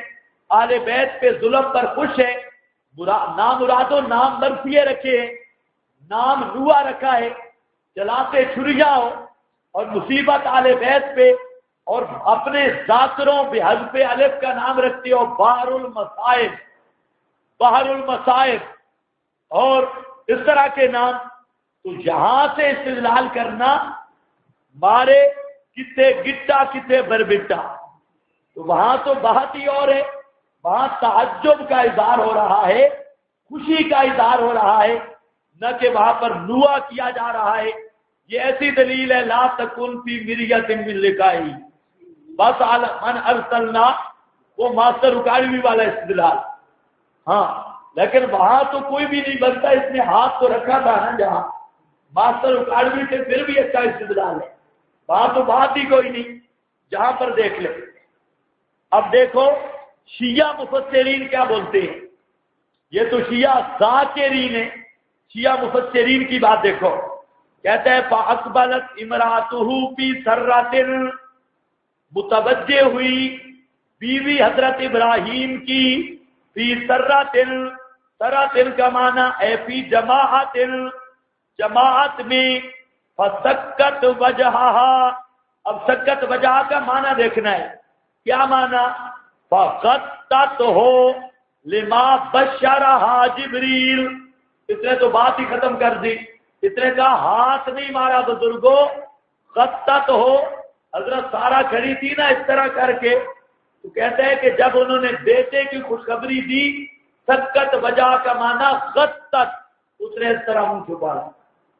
آل بیت پہ ظلم پر خوش ہے، نام مرادو نام مرثیے رکھے ہیں، نام نوا رکھا ہے، چلاتے چھریا ہو اور مصیبت آل بیت پہ، اور اپنے ذاکروں بے حذف الف کا نام رکھتے ہو بحر المصائب، بحر المصائب اور اس طرح کے نام، تو یہاں سے استدلال کرنا مارے کتے گٹا کتے بربٹا، تو وہاں تو بات ہی اور ہے، وہاں تعجب کا اظہار ہو رہا ہے، خوشی کا اظہار ہو رہا ہے، نہ کہ وہاں پر نوا کیا جا رہا ہے۔ یہ ایسی دلیل ہے لا تکن فی مریۃ من لقائی، بس من ارسلنا، وہ ماسٹر اکاڑوی والا استدلال، ہاں لیکن وہاں تو کوئی بھی نہیں بنتا، اس نے ہاتھ تو رکھا تھا نا جہاں ماسٹر اکاڑوی سے، پھر بھی اچھا استدلال ہے، وہاں تو بات ہی کوئی نہیں، جہاں پر دیکھ لیں۔ اب دیکھو شیعہ مفسرین کیا بولتے ہیں، یہ تو شیعہ ذاکرین ہیں، شیعہ مفسرین کی بات دیکھو، کہتے ہیں فَأَقْبَلَتْ امْرَأَتُهُ فِي سَرَّةٍ، متوجہ ہوئی بیوی حضرت ابراہیم کی فی سرۃ، سرۃ کا معنی اے فی جماعت، جماعت میں، فسکت وجہہا، اب سکت وجہ کا معنی دیکھنا ہے، کیا معنی؟ فقطت ہو لما بشرہا جبریل، اس نے تو بات ہی ختم کر دی، اس نے کہا ہاتھ نہیں مارا بزرگوں، خطت ہو، حضرت سارا کھڑی تھی نا اس طرح کر کے، تو کہتے ہیں کہ جب انہوں نے بیٹے کی خوشخبری دی، سکت وجہ کا معنی خطت، اس نے اس طرح منہ چھپا لیا،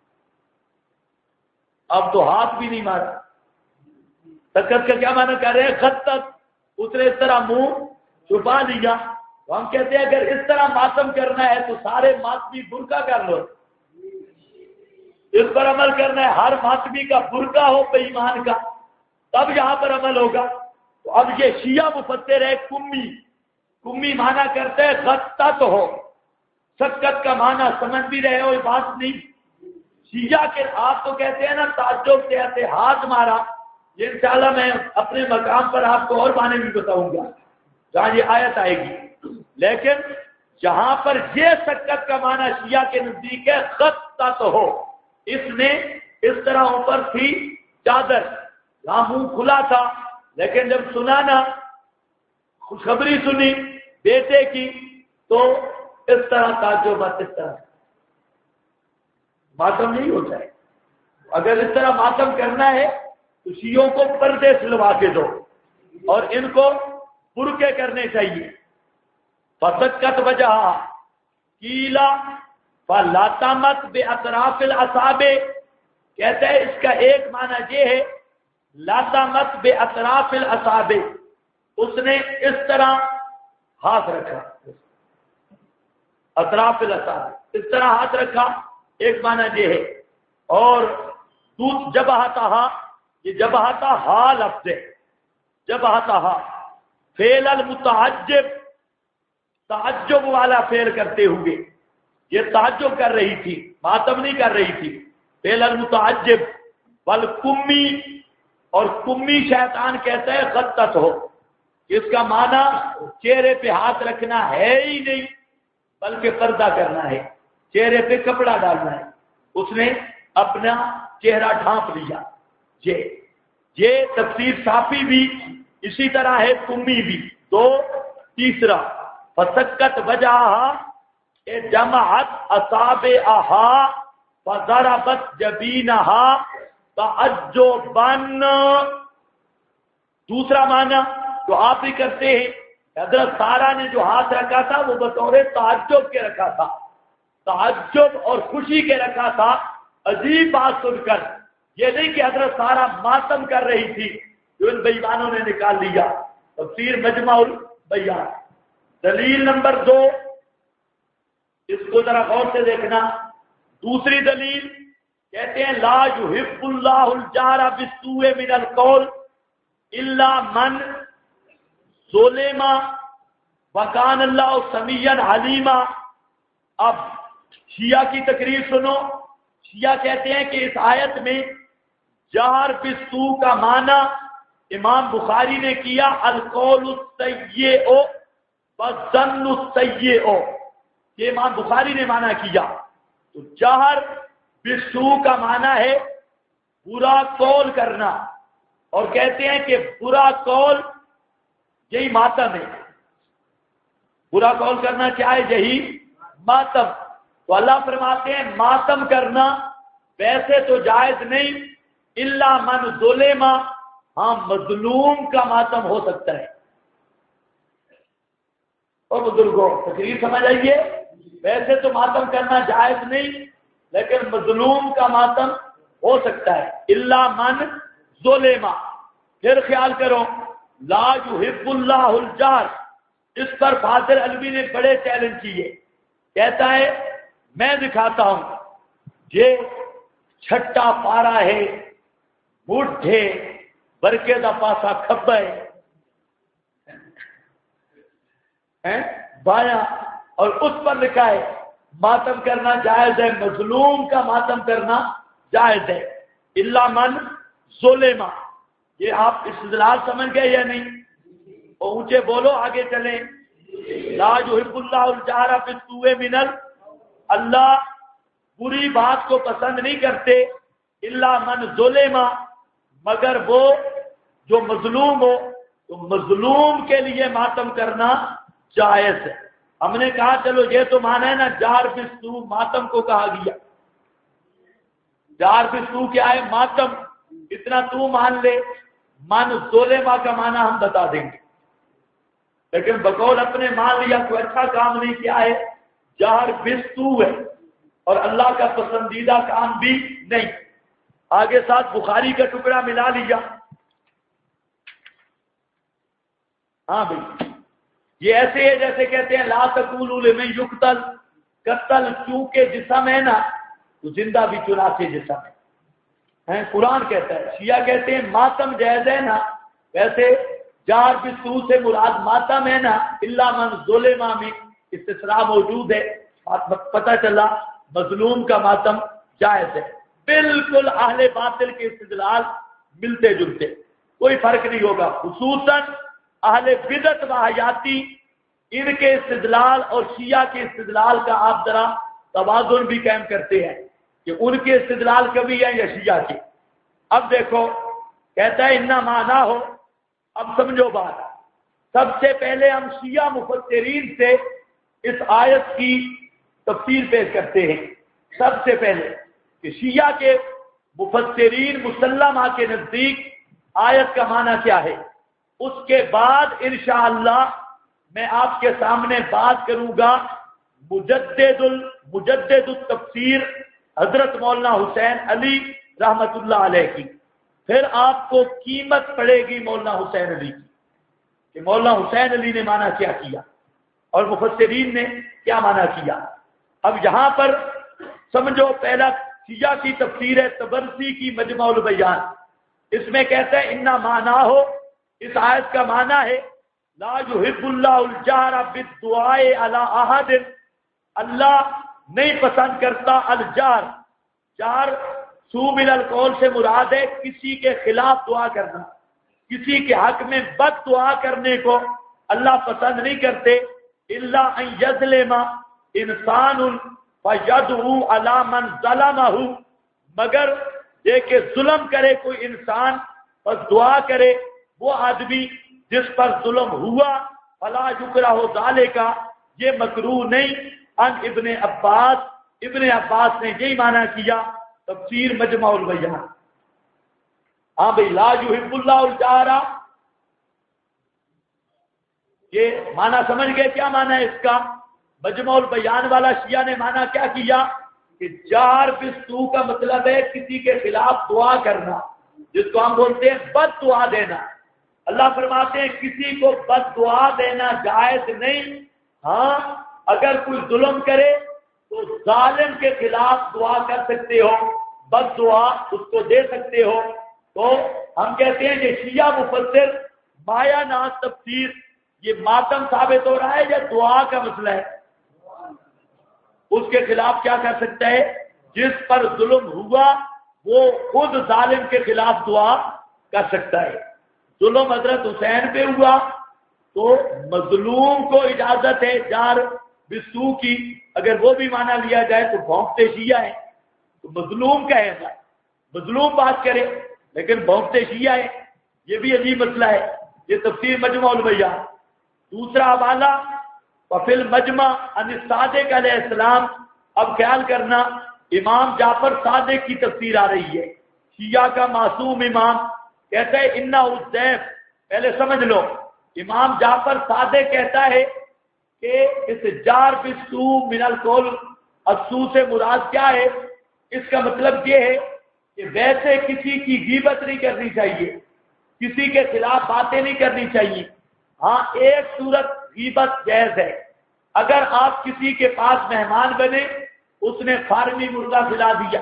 اب تو ہاتھ بھی نہیں مارا، سکت کا کیا معنی کر رہے ہیں؟ خطت، اس نے اس طرح منہ چھپا لیا۔ تو ہم کہتے ہیں اگر اس طرح ماتم کرنا ہے تو سارے ماتمی برقع کر لو، اس پر عمل کرنا ہے، ہر ماتمی کا برقع ہو بے ایمان کا، تب یہاں پر عمل ہوگا۔ تو اب یہ شیعہ مفسر ہے کمی، کمی معنی کرتے ہیں خطت ہو، سکت کا معنی سمجھ بھی رہے ہو، یہ بات نہیں، شیعہ کے آپ تو کہتے ہیں نا تعجب سے ایسے ہاتھ مارا، یہ انشاءاللہ میں اپنے مقام پر آپ کو اور معنی بھی بتاؤں گا جہاں یہ آیت آئے گی، لیکن جہاں پر یہ سکت کا معنی شیعہ کے نزدیک ہے خطت ہو، اس نے اس طرح اوپر تھی چادر، یہاں منہ کھلا تھا، لیکن جب سنا نا خوشخبری سنی بیٹے کی تو اس طرح تعجب، اس طرح ماتم نہیں ہوتا ہے۔ اگر اس طرح ماتم کرنا ہے تو شیعوں کو پردے سلوا کے دو اور ان کو برقعے کرنے چاہیے۔ فسکت وجہ کیلا فلاتمت باطراف الاصابع، کہتے ہیں اس کا ایک معنی یہ ہے لاتمت باطراف الاصابع، اس نے اس طرح ہاتھ رکھا، اطراف الاصابع اس طرح ہاتھ رکھا، ایک معنی یہ ہے، اور دودھ جبہتہا، یہ جبہتہ ہا لفظ ہے، جبہتہا فعل المتعجب، تعجب والا فعل کرتے ہوئے، یہ تعجب کر رہی تھی، ماتم نہیں کر رہی تھی، فعل المتعجب، والکمی، اور کمی شیطان کہتا ہے خطت ہو، اس کا معنی چہرے پہ ہاتھ رکھنا ہے ہی نہیں بلکہ پردہ کرنا ہے، چہرے پہ کپڑا ڈالنا ہے، اس نے اپنا چہرہ ڈھانپ لیا۔ یہ تفسیر صافی بھی اسی طرح ہے، کمی بھی دو۔ تیسرا فسکت وجہ جمعت اصابعہا فضربت جبینہا تعجبا، دوسرا معنی جو آپ بھی کرتے ہیں، حضرت سارا نے جو ہاتھ رکھا تھا وہ بطور تعجب کے رکھا تھا، تعجب اور خوشی کے رکھا تھا، عجیب بات سن کر، یہ نہیں کہ حضرت سارا ماتم کر رہی تھی جو ان بےایمانوں نے نکال لیا۔ تفسیر مجمع البیان۔ دلیل نمبر 2، اس کو ذرا غور سے دیکھنا، دوسری دلیل کہتے ہیں لا یحب اللہ الجہر بالسوء من القول الا من ظلم وکان اللہ سمیعا علیما۔ اب شیعہ کی تقریر سنو، شیعہ کہتے ہیں کہ اس آیت میں جہر بالسوء کا معنی امام بخاری نے کیا القول السیء، فَالظَّنُّ السَّيِّئُ، یہ امام بخاری نے معنی کیا۔ تو جہر بالسوء کا معنی ہے برا قول کرنا، اور کہتے ہیں کہ برا قول یہی ماتم ہے، برا قول کرنا کیا ہے؟ یہی ماتم۔ تو اللہ فرماتے ہیں ماتم کرنا ویسے تو جائز نہیں، الا من ظلم، ہاں مظلوم کا ماتم ہو سکتا ہے۔ اور بزرگوں تقریر سمجھ آئیے، ویسے تو ماتم کرنا جائز نہیں، لیکن مظلوم کا ماتم ہو سکتا ہے، الا من ظلم۔ پھر خیال کرو، لا یحب اللہ الجار، اس پر فاضل علوی نے بڑے چیلنج کیے، کہتا ہے میں دکھاتا ہوں یہ چھٹا پارا ہے، مٹھ ہے، برکے دا پاسا کھبا ہے بایاں، اور اس پر لکھا ہے ماتم کرنا جائز ہے، مظلوم کا ماتم کرنا جائز ہے، الا من ظلم۔ یہ آپ استدلال سمجھ گئے یا نہیں؟ اور اونچے بولو، آگے چلیں۔ لا یحب اللہ الجہر بالسوء من اللہ بری بات کو پسند نہیں کرتے، الا من ظلم، مگر وہ جو مظلوم ہو، تو مظلوم کے لیے ماتم کرنا جائز ہے۔ ہم نے کہا چلو یہ تو مانا ہے نا، جار بالسوء ماتم کو کہا گیا، جار بالسوء کیا ہے؟ ماتم، اتنا تو مان لے، من ظلم کا معنی ہم بتا دیں گے، لیکن بقول اپنے مان لیا کوئی اچھا کام نہیں کیا ہے، جہر بالسوء ہے، اور اللہ کا پسندیدہ کام بھی نہیں۔ آگے ساتھ بخاری کا ٹکڑا ملا لیا۔ ہاں بھائی، یہ ایسے ہے جیسے کہتے ہیں لا تقولوا لمن یقتل، قتل چونکہ جسم ہے نا تو زندہ بھی چنانچہ جسم ہے، قرآن کہتا ہے۔ شیعہ کہتے ہیں ماتم جائز ہے نا، ویسے جار بالسوء سے مراد ماتم ہے نا، الا من ظلم میں استثناء موجود ہے، پتہ چلا مظلوم کا ماتم جائز ہے۔ بالکل اہل باطل کے استدلال ملتے جلتے، کوئی فرق نہیں ہوگا، خصوصاً اہل بدعت و حیاتی، ان کے استدلال اور شیعہ کے استدلال کا آپ ذرا توازن بھی قائم کرتے ہیں کہ ان کے استدلال کبھی ہیں یا شیعہ کے۔ اب دیکھو کہتا ہے انا مانا ہو، اب سمجھو بات، سب سے پہلے ہم شیعہ مفسرین سے اس آیت کی تفسیر پیش کرتے ہیں۔ سب سے پہلے کہ شیعہ کے مفسرین مسلمہ کے نزدیک آیت کا معنی کیا ہے، اس کے بعد انشاءاللہ میں آپ کے سامنے بات کروں گا مجدد التفسیر حضرت مولانا حسین علی رحمت اللہ علیہ کی۔ پھر آپ کو قیمت پڑے گی مولانا حسین علی کی کہ مولانا حسین علی نے معنی کیا کیا اور مفسرین نے کیا معنی کیا۔ اب یہاں پر سمجھو، پہلا شیعہ کی تفسیر ہے طبرسی کی مجمع البیان، اس میں کہتا ہے انا مانا ہو، اس آیت کا معنی ہے لا یحب اللہ الجہر بالدعاء علی احد، اللہ نہیں پسند کرتا الجہر، جہر سوء من القول سے مراد ہے کسی کے خلاف دعا کرنا، کسی کے حق میں بد دعا کرنے کو اللہ پسند نہیں کرتے، الا ان یظلم انسان فیدعو علی من ظلمہ، مگر یہ کہ ظلم کرے کوئی انسان اور دعا کرے وہ آدمی جس پر ظلم ہوا، فلا یکرہ ذالک، یہ مکروہ نہیں۔ ان ابن عباس نے یہی معنی کیا، تفسیر مجمع البیان۔ ہاں بھائی، لا یحب اللہ الجہر، یہ معنی سمجھ گئے کیا معنی ہے اس کا؟ مجمع البیان والا شیعہ نے معنی کیا کیا کہ جہر بالسوء کا مطلب ہے کسی کے خلاف دعا کرنا، جس کو ہم بولتے ہیں بد دعا دینا۔ اللہ فرماتے ہیں کسی کو بد دعا دینا جائز نہیں، ہاں اگر کوئی ظلم کرے تو ظالم کے خلاف دعا کر سکتے ہو، بد دعا اس کو دے سکتے ہو۔ تو ہم کہتے ہیں یہ شیعہ مفسر مایا ناز تفسیر، یہ ماتم ثابت ہو رہا ہے یا دعا کا مسئلہ ہے؟ اس کے خلاف کیا کر سکتا ہے؟ جس پر ظلم ہوا وہ خود ظالم کے خلاف دعا کر سکتا ہے۔ ظلم حضرت حسین پہ ہوا تو مظلوم کو اجازت ہے جار بسو کی، اگر وہ بھی مانا لیا جائے تو بھونکتے شیعہ ہیں، تو مظلوم کا ہے، مظلوم بات کرے لیکن بھونکتے شیعہ ہیں، یہ بھی عجیب مسئلہ ہے۔ یہ تفسیر مجمع البیان۔ دوسرا حوالہ وفی المجمع عن الصادق علیہ السلام۔ اب خیال کرنا، امام جعفر صادق کی تفسیر آ رہی ہے، شیعہ کا معصوم امام کہتا ہے انا الزیف، پہلے سمجھ لو، امام جعفر صادق کہتا ہے کہ اس جار بسو من القول، السو سے مراد کیا ہے؟ اس کا مطلب یہ ہے کہ ویسے کسی کی غیبت نہیں کرنی چاہیے، کسی کے خلاف باتیں نہیں کرنی چاہیے۔ ہاں ایک صورت غیبت جائز ہے، اگر آپ کسی کے پاس مہمان بنے، اس نے فارمی مرغا کھلا دیا،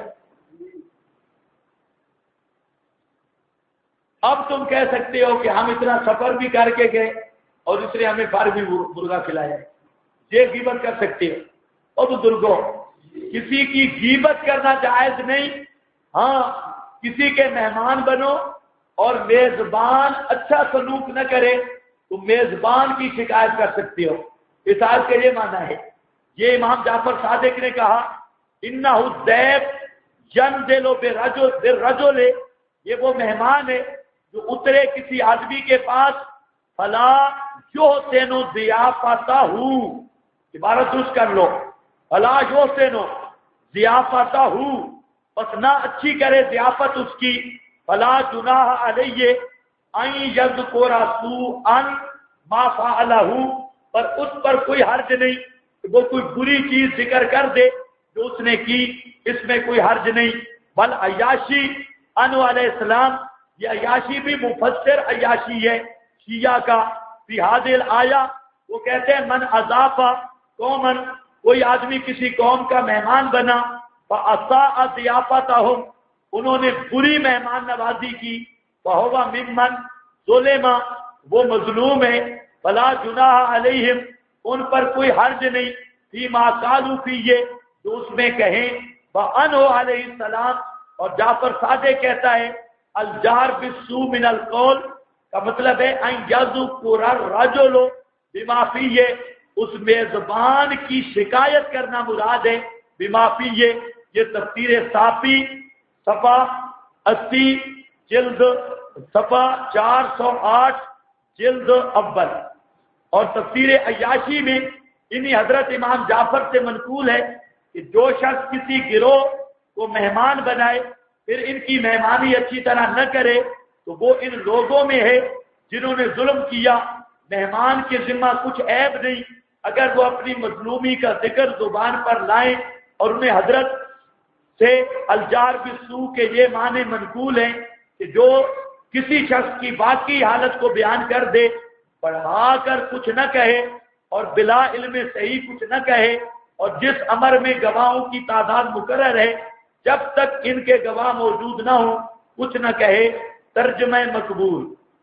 اب تم کہہ سکتے ہو کہ ہم اتنا سفر بھی کر کے گئے اور اس نے ہمیں فارمی مرغا کھلایا، یہ غیبت کر سکتے ہو۔ اور بزرگوں، کسی کی غیبت کرنا جائز نہیں، ہاں کسی کے مہمان بنو اور میزبان اچھا سلوک نہ کرے تو میزبان کی شکایت کر سکتے ہو، اس آیت کا یہ معنی ہے۔ یہ امام جعفر صادق نے کہا انہ الضیف ینزل بالرجل، یہ وہ مہمان ہے جو اترے کسی آدمی کے پاس، فلا یحسن ضیافتہ، عبارت درست کر لو، فلا یحسن ضیافتہ، بس نہ اچھی کرے ضیافت اس کی، فلا جناح علیہ ان یذکر سوءا ما فعلہ، پر اس پر کوئی حرج نہیں کہ وہ کوئی بری چیز ذکر کر دے جو اس نے کی، اس میں کوئی حرج نہیں۔ بل عیاشی انو علیہ السلام، یہ عیاشی بھی مفسر عیاشی ہے شیعہ کا، فی حاضر آیا، وہ کہتے ہیں من اضافہ قومن، کوئی آدمی کسی قوم کا مہمان بنا، فاساء ضیافتہم، انہوں نے بری مہمان نوازی کی، فہو ممن ظلم، وہ مظلوم ہے، فلا جناح علیہم، ان پر کوئی حرج نہیں، فیما قالوا فیہ، جو اس میں کہیں، فانہ علیہ السلام، اور جعفر صادق کہتا ہے الجار بالسوء من القول کا مطلب ہے ان یذکر الرجل بما فیہ، اس میزبان کی شکایت کرنا مراد ہے، بما فیہ۔ یہ تفسیر صافی صفحہ 80 جلد صفحہ 408 جلد اول، اور تفسیر عیاشی میں انہی حضرت امام جعفر سے منقول ہے کہ جو شخص کسی گروہ کو مہمان بنائے پھر ان کی مہمانی اچھی طرح نہ کرے تو وہ ان لوگوں میں ہے جنہوں نے ظلم کیا، مہمان کے ذمہ کچھ عیب نہیں اگر وہ اپنی مظلومی کا ذکر زبان پر لائیں، اور انہیں حضرت سے الجار بالسوء کے یہ معنی منقول ہیں کہ جو کسی شخص کی واقعی حالت کو بیان کر دے، پڑھا کر کچھ نہ کہے اور بلا علم صحیح کچھ نہ کہے، اور جس امر میں گواہوں کی تعداد مقرر ہے جب تک ان کے گواہ موجود نہ ہوں کچھ نہ کہے، ترجمہ مقبول،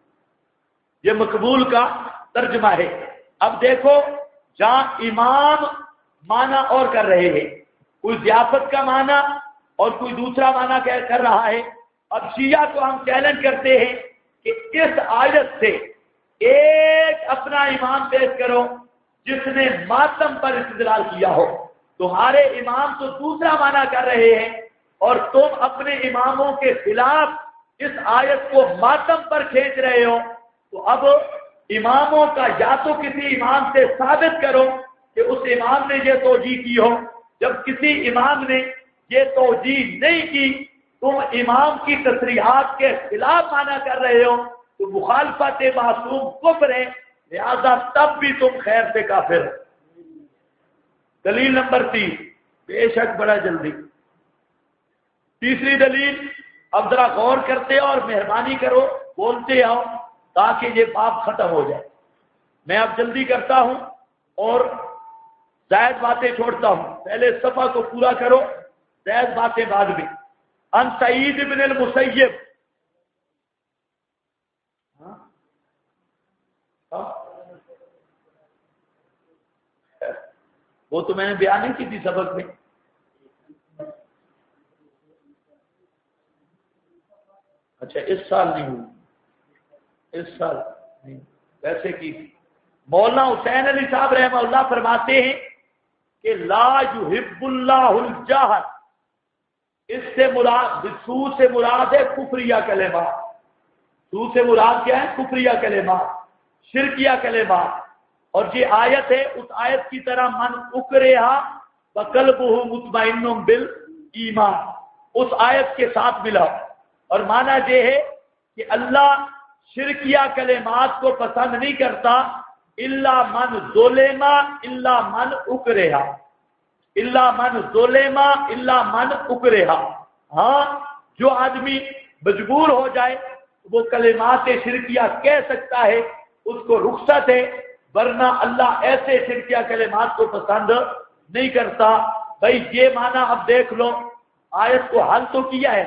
یہ مقبول کا ترجمہ ہے۔ اب دیکھو جہاں امام معنی اور کر رہے ہیں، کوئی ضیافت کا معنی اور کوئی دوسرا معنی کر رہا ہے۔ اب شیعہ کو ہم چیلنج کرتے ہیں کہ اس آیت سے ایک اپنا امام پیش کرو جس نے ماتم پر استدلال کیا ہو۔ تمہارے امام تو دوسرا معنی کر رہے ہیں اور تم اپنے اماموں کے خلاف اس آیت کو ماتم پر کھینچ رہے ہو، تو اب اماموں کا یا تو کسی امام سے ثابت کرو کہ اس امام نے یہ توجیہ کی ہو، جب کسی امام نے یہ توجیہ نہیں کی، تم امام کی تصریحات کے خلاف معنی کر رہے ہو تو مخالفت معصوم کفر ہے، لہذا تب بھی تم خیر سے کافر ہو۔ دلیل نمبر 3، بے شک بڑا جلدی، تیسری دلیل، اب ذرا غور کرتے اور مہربانی کرو بولتے آؤ تاکہ یہ باب ختم ہو جائے۔ میں اب جلدی کرتا ہوں اور زائد باتیں چھوڑتا ہوں، پہلے صفحہ کو پورا کرو، زائد باتیں بعد میں۔ ان سعید بن المسیب، وہ تو میں نے بیان نہیں کی تھی سبق میں۔ اچھا اس سال نہیں ہوئی، اس سال نہیں، ویسے کی تھی۔ مولانا حسین علی صاحب رحمہ اللہ فرماتے ہیں کہ لا یحب اللہ الجہر، اس سے مراد، سود سے مراد ہے کفریہ کلمات. سود سے مراد کیا ہے؟ کفریہ کلمات، شرکیہ کلمات. اور یہ آیت ہے اس آیت کی طرح من اکرہا وقلبہ مطمئن بالایمان، اس آیت کے ساتھ ملا. اور معنی یہ ہے کہ اللہ شرکیہ کلمات کو پسند نہیں کرتا، الا من ظلم الا من اکرہا، الا من ظلم الا من اکرہا. ہاں، جو آدمی مجبور ہو جائے وہ کلمات شرکیہ کہہ سکتا ہے، اس کو رخصت ہے، ورنہ اللہ ایسے شرکیہ کلمات کو پسند نہیں کرتا. بھائی یہ معنی اب دیکھ لو، آیت کو حل تو کیا ہے،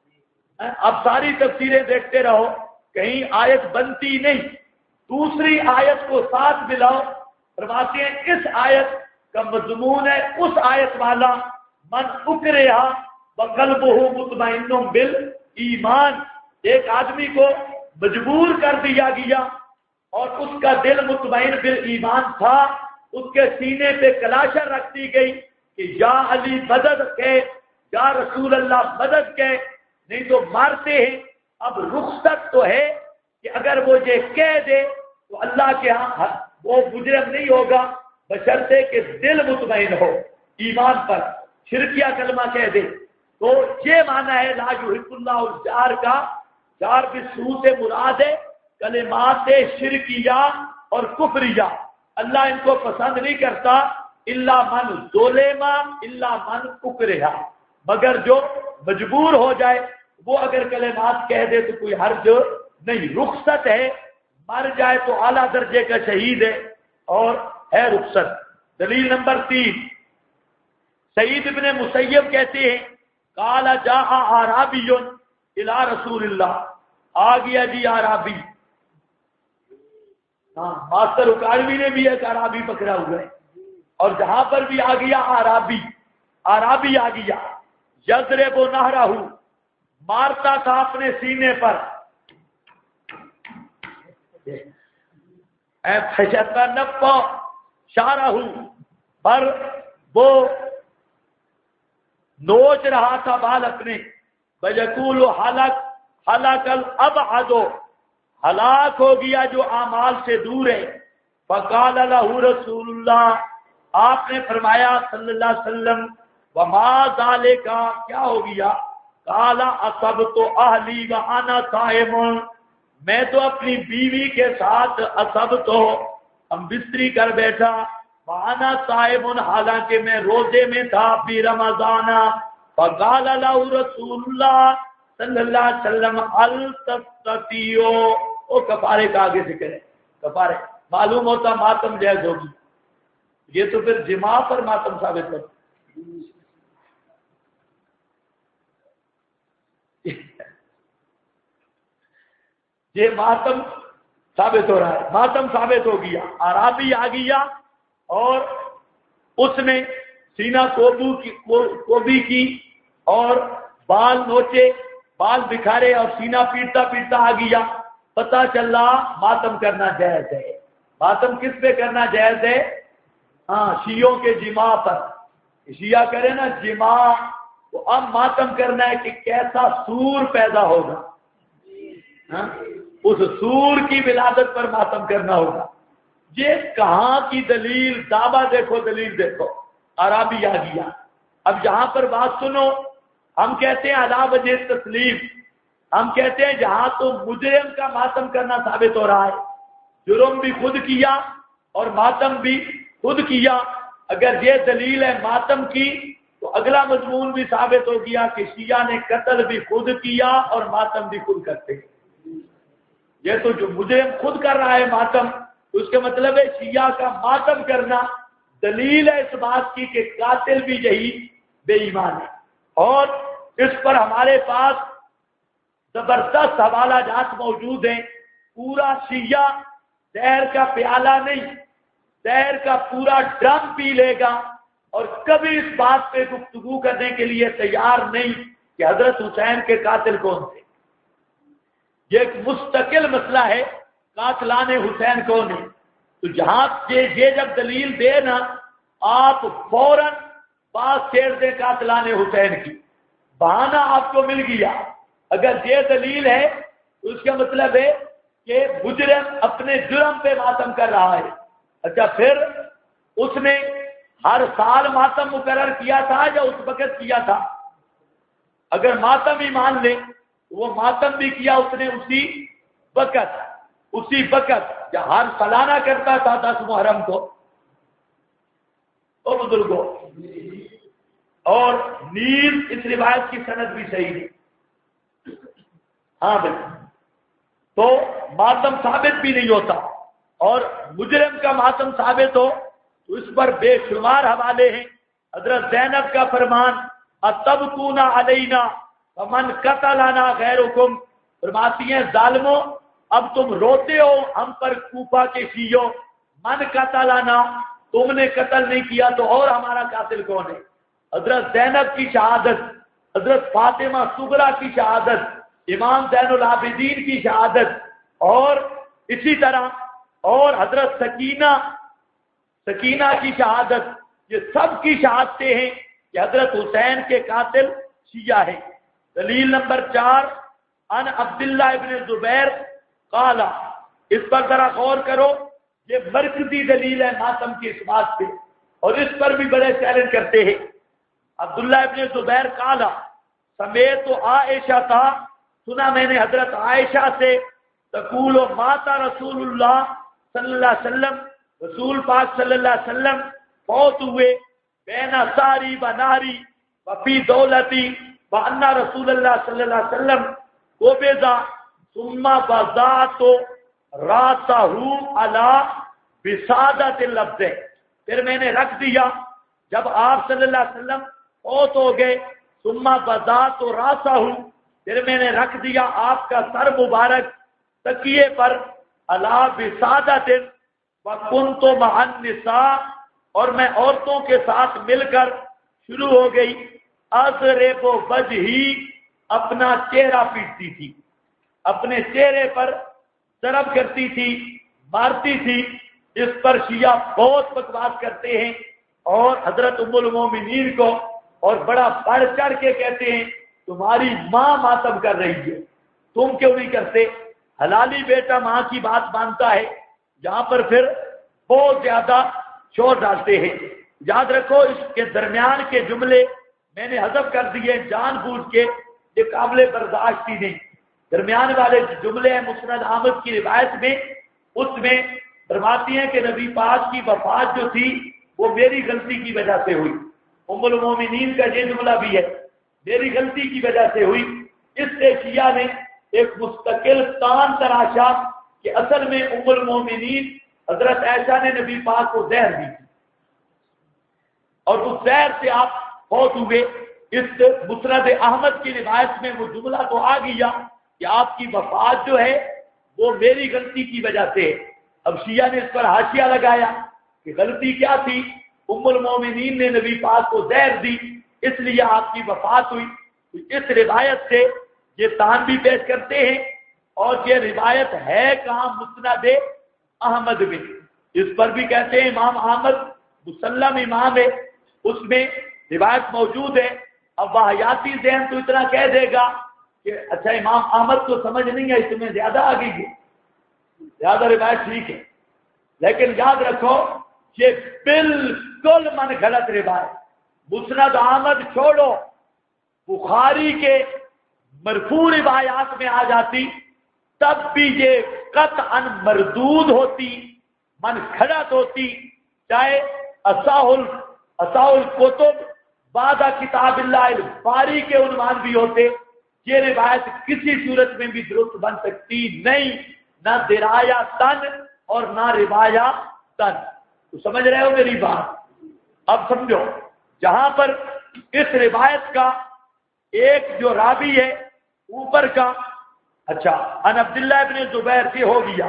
اب ساری تفسیریں دیکھتے رہو، کہیں آیت بنتی نہیں. دوسری آیت کو ساتھ ملاؤ، فرماتے ہیں اس آیت کا مضمون ہے اس آیت والا من اکرہا وقلبہ مطمئن بالایمان. ایک آدمی کو مجبور کر دیا گیا اور اس کا دل مطمئن بالایمان تھا، اس کے سینے پہ کلاشر رکھ دی گئی کہ یا علی مدد کے، یا رسول اللہ مدد کے، نہیں تو مارتے ہیں. اب رخصت تو ہے کہ اگر وہ یہ کہہ دے تو اللہ کے ہاں وہ مجرم نہیں ہوگا، بشرطے کہ دل مطمئن ہو ایمان پر، شرکیہ کلمہ کہہ دے. تو یہ معنی ہے لا یحب اللہ الجہر کا. جار بالسوء سے مراد ہے کلمات شرکیہ اور کفریہ، اللہ ان کو پسند نہیں کرتا. الا من ظلم الا من اکرہا، مگر جو مجبور ہو جائے وہ اگر کلمات کہہ دے تو کوئی حرج نہیں، رخصت ہے. مر جائے تو اعلیٰ درجے کا شہید ہے اور ہے رخصت. دلیل نمبر 3، سعید ابن مسیب کہتے ہیں قال جاء اعرابی الی رسول اللہ، آ گیا جی اعرابی. ہاں، ماسٹر اکاڑوی نے بھی ایک اعرابی پکڑا ہوا ہے، اور جہاں پر بھی آ گیا اعرابی، اعرابی آ گیا. یضرب نہرہ، مارتا تھا اپنے سینے پر. فشتنف شارہ، پر وہ نوچ رہا تھا بال اپنے. ویقول ہلاک الابعد، ہلاک ہو گیا جو اعمال سے دور ہے. فقال له رسول اللہ، آپ نے فرمایا صلی اللہ علیہ وسلم وما ذالک، کیا ہو گیا؟ قال اصبت اہلی وانا صائم، میں تو اپنی بیوی کے ساتھ اصبت، ہم بستری کر بیٹھا، وانا صائم، حالانکہ میں روزے میں تھا فی رمضان. فقال له رسول اللہ صلی اللہ علیہ وسلم التستطیع، او کفارے کا آگے ذکر ہے، کفارے. معلوم ہوتا ماتم جائز ہوگی، یہ تو پھر جماع پر ماتم ثابت ہوتا. یہ ماتم ثابت ہو رہا ہے، ماتم ثابت ہو گیا. اعرابی آ گیا اور اس نے سینہ کوبی کی اور بال نوچے، بال بکھارے اور سینہ پیٹتا پیٹتا آ گیا. پتہ چلا ماتم کرنا جائز ہے. ماتم کس پہ کرنا جائز ہے؟ ہاں، شیعوں کے جماع پر. شیعہ کرے نا جماع، تو اب ماتم کرنا ہے کہ کیسا سور پیدا ہوگا، ہاں؟ اس سور کی ولادت پر ماتم کرنا ہوگا. یہ کہاں کی دلیل؟ دعویٰ دیکھو، دلیل دیکھو. عربی آ گیا. اب یہاں پر بات سنو، ہم کہتے ہیں علا وجہ تسلیم، ہم کہتے ہیں جہاں تو مجرم کا ماتم کرنا ثابت ہو رہا ہے، جرم بھی خود کیا اور ماتم بھی خود کیا. اگر یہ دلیل ہے ماتم کی تو اگلا مضمون بھی ثابت ہو گیا کہ شیعہ نے قتل بھی خود کیا اور ماتم بھی خود کرتے ہیں. یہ تو جو مجرم خود کر رہا ہے ماتم، اس کے مطلب ہے شیعہ کا ماتم کرنا دلیل ہے اس بات کی کہ قاتل بھی یہی بے ایمان ہے. اور اس پر ہمارے پاس زبردست حوالہ جات موجود ہیں. پورا شیعہ زہر کا پیالہ نہیں، زہر کا پورا ڈرم پی لے گا اور کبھی اس بات پہ گفتگو کرنے کے لیے تیار نہیں کہ حضرت حسین کے قاتل کون تھے. یہ ایک مستقل مسئلہ ہے، قاتلان حسین کون ہے. تو جہاں یہ جب دلیل دے نا آپ فوراً بات چھیڑ دیں قاتلان حسین کی، بہانہ آپ کو مل گیا۔ اگر یہ دلیل ہے تو اس کا مطلب ہے کہ مجرم اپنے جرم پہ ماتم کر رہا ہے۔ اچھا، پھر اس نے ہر سال ماتم مقرر کیا تھا یا اس وقت کیا تھا؟ اگر ماتم ہی مان لے وہ ماتم بھی کیا اس نے اسی وقت یا ہر سالانہ کرتا تھا 10 محرم کو۔ او بزرگوں، اور نیز اس روایت کی سند بھی صحیح ہے۔ ہاں بھائی، تو ماتم ثابت بھی نہیں ہوتا، اور مجرم کا ماتم ثابت ہو تو اس پر بے شمار حوالے ہیں۔ حضرت زینب کا فرمان اتبکون علینا فمن قتلنا غیرکم، فرماتی ہیں ظالموں اب تم روتے ہو ہم پر کوفہ کے شیعوں، من قتلنا، تم نے قتل نہیں کیا تو اور ہمارا قاتل کون ہے؟ حضرت زینب کی شہادت، حضرت فاطمہ صغرا کی شہادت، امام زین العابدین کی شہادت، اور اسی طرح اور حضرت سکینہ کی شہادت، یہ سب کی شہادتیں ہیں کہ حضرت حسین کے قاتل شیعہ ہیں۔ دلیل نمبر 4 ان عبداللہ ابن زبیر قال، اس پر ذرا غور کرو، یہ مرکزی دلیل ہے ماتم کی اس بات پہ، اور اس پر بھی بڑے چیلنج کرتے ہیں۔ عبداللہ ابن زبیر قال سمیت عائشہ تھا، سنا میں نے حضرت عائشہ سے، تقول ماتا رسول اللہ صلی اللہ علیہ وسلم، رسول پاک صلی اللہ علیہ وسلم فوت ہوئے، بین ساری و ناری وفی دولتی وان رسول اللہ صلی اللہ علیہ وسلم قبض ثم وضعت راسہ علی بسادۃ اللفظ، پھر میں نے رکھ دیا جب آپ صلی اللہ علیہ وسلم فوت ہو گئے، ثم وضعت راسہ، پھر میں نے رکھ دیا آپ کا سر مبارک تکیے پر، علی بسادۃ وکنت مع النساء، اور میں عورتوں کے ساتھ مل کر شروع ہو گئی، اضرب وجہی، اپنا چہرہ پیٹتی تھی، اپنے چہرے پر ضرب کرتی تھی، مارتی تھی۔ اس پر شیعہ بہت بکواس کرتے ہیں، اور حضرت ام المومنین کو اور بڑا بڑھ چڑھ کے کہتے ہیں تمہاری ماں ماتم کر رہی ہے، تم کیوں نہیں کرتے؟ حلالی بیٹا ماں کی بات مانتا ہے، یہاں پر پھر بہت زیادہ شور ڈالتے ہیں۔ یاد رکھو اس کے درمیان کے جملے میں نے حذف کر دیے جان بوجھ کے، یہ قابل برداشت ہی نہیں۔ درمیان والے جملے ہیں مسند احمد کی روایت میں، اس میں فرماتی ہیں کہ نبی پاک کی وفات جو تھی وہ میری غلطی کی وجہ سے ہوئی۔ ام المومنین کا یہ جملہ بھی ہے، میری غلطی کی وجہ سے ہوئی۔ اس سے شیعہ نے ایک مستقل تان تراشا کہ اصل میں ام المومنین حضرت عائشہ نے نبی پاک کو زہر دی تھی، اور اس زہر سے آپ فوت ہوئے۔ اس مسند احمد کی روایت میں وہ جملہ تو آ گیا کہ آپ کی وفات جو ہے وہ میری غلطی کی وجہ سے ہے۔ اب شیعہ نے اس پر حاشیہ لگایا کہ غلطی کیا تھی، ام المومنین نے نبی پاک کو زہر دی اس لیے آپ کی وفات ہوئی۔ اس روایت سے یہ تان بھی پیش کرتے ہیں، اور یہ روایت ہے کہاں؟ مسند احمد میں۔ اس پر بھی کہتے ہیں امام احمد مسلم امام ہے، اس میں روایت موجود ہے۔ اب واحیاتی ذہن تو اتنا کہہ دے گا کہ اچھا امام احمد کو سمجھ نہیں ہے، اس میں زیادہ آ گئی ہے، زیادہ روایت ٹھیک ہے، لیکن یاد رکھو یہ بالکل من غلط روایت۔ مسند احمد چھوڑو، بخاری کے مرفوع روایات میں آ جاتی تب بھی یہ قطعا مردود ہوتی، من گھڑت ہوتی، چاہے اصح الکتب بعد کتاب اللہ الباری کے عنوان بھی ہوتے، یہ روایت کسی صورت میں بھی درست بن سکتی نہیں، نہ درایا تن اور نہ روایا تن۔ تو سمجھ رہے ہو میری بات؟ اب سمجھو، جہاں پر اس روایت کا ایک جو راوی ہے اوپر کا، اچھا ان عبداللہ ابن زبیر سے ہو گیا،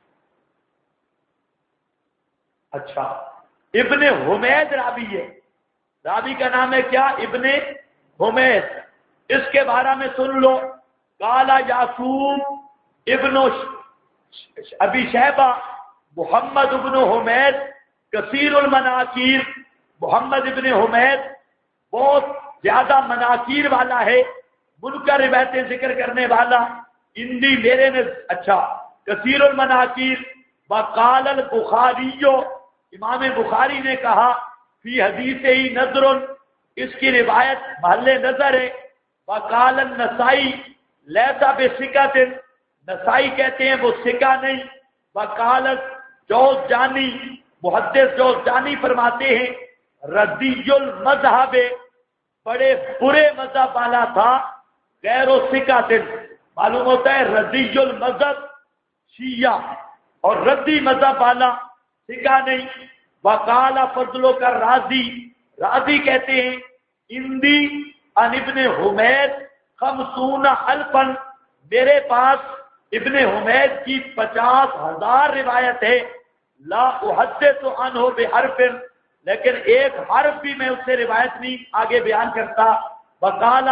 اچھا ابن حمید راوی ہے، راوی کا نام ہے کیا؟ ابن حمید۔ اس کے بارے میں سن لو، قال یعقوب ابن ابی شیبہ محمد ابن حمید کثیر المناکیر، محمد ابن حمید بہت زیادہ مناکیر والا ہے، منکر روایتیں ذکر کرنے والا، اندی میرے نے اچھا کثیر المناکیر۔ وقال البخاری، امام بخاری نے کہا فی حدیث ہی نظر، اس کی روایت محل نظر ہے۔ وقال النسائی لیس بثقۃ، نسائی کہتے ہیں وہ ثقہ نہیں۔ وقال جوزجانی، محدث جوزجانی فرماتے ہیں ردی المذہب، بڑے برے مذہب والا تھا، غیر ثقۃ، معلوم ہوتا ہے ردی المذہب شیعہ اور ردی مذہب والا ثقہ نہیں۔ وقال فضل کا راضی، راضی کہتے ہیں اندی ان ابن حمید 50,000، میرے پاس ابن حمید کی 50,000 روایت ہے، لا احدث عنہ بحرف، لیکن ایک حرف بھی میں اس سے روایت نہیں آگے بیان کرتا۔ وقال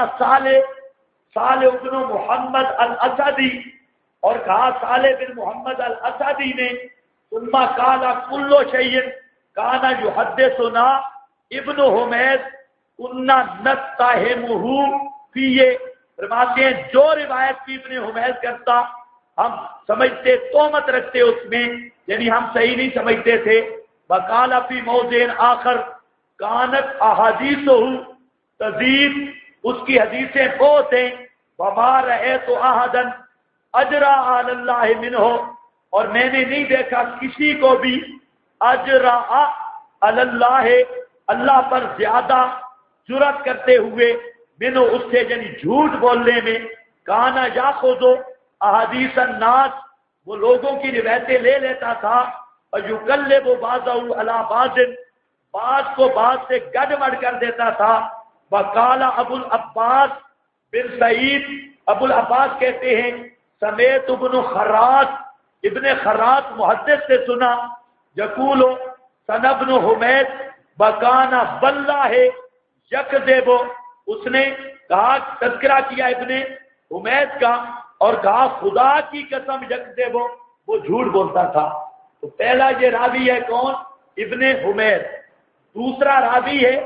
صالح ابن محمد الاسدی، اور کہا صالح بن محمد الاسدی نے ثم قال کل شیء کان یحدثنا ابن حمید کنا نتہمہ فیہ، فرماتے ہیں جو روایت بھی ابن حمید کرتا ہم سمجھتے تہمت رکھتے اس میں، یعنی ہم صحیح نہیں سمجھتے تھے۔ وقال فی موضع آخر کانت احادیثہ تزید، اس کی حدیثیں بہت ہیں۔ وما رأیت احدا اجرا علی اللہ منہ، اور میں نے نہیں دیکھا کسی کو بھی اجرا علی اللہ، اللہ پر زیادہ جرأت کرتے ہوئے، منہ اس سے یعنی جھوٹ بولنے میں، کانا یاخذ احادیث الناس، وہ لوگوں کی روایتیں لے لیتا تھا، اور یقلب بعضہ علی بعض، بعض کو بعض سے گڑبڑ کر دیتا تھا۔ وقال ابو العباس بن سعید، ابو العباس کہتے ہیں سمیت ابن خراط، ابن خراط محدث سے سنا، یقول سن ابن حمید بکانا باللہ یکذب، اس نے کہا تذکرہ کیا ابن حمید کا اور کہا خدا کی قسم یکذب، وہ جھوٹ بولتا تھا۔ تو پہلا یہ راوی ہے کون؟ ابن حمید۔ دوسرا راوی ہے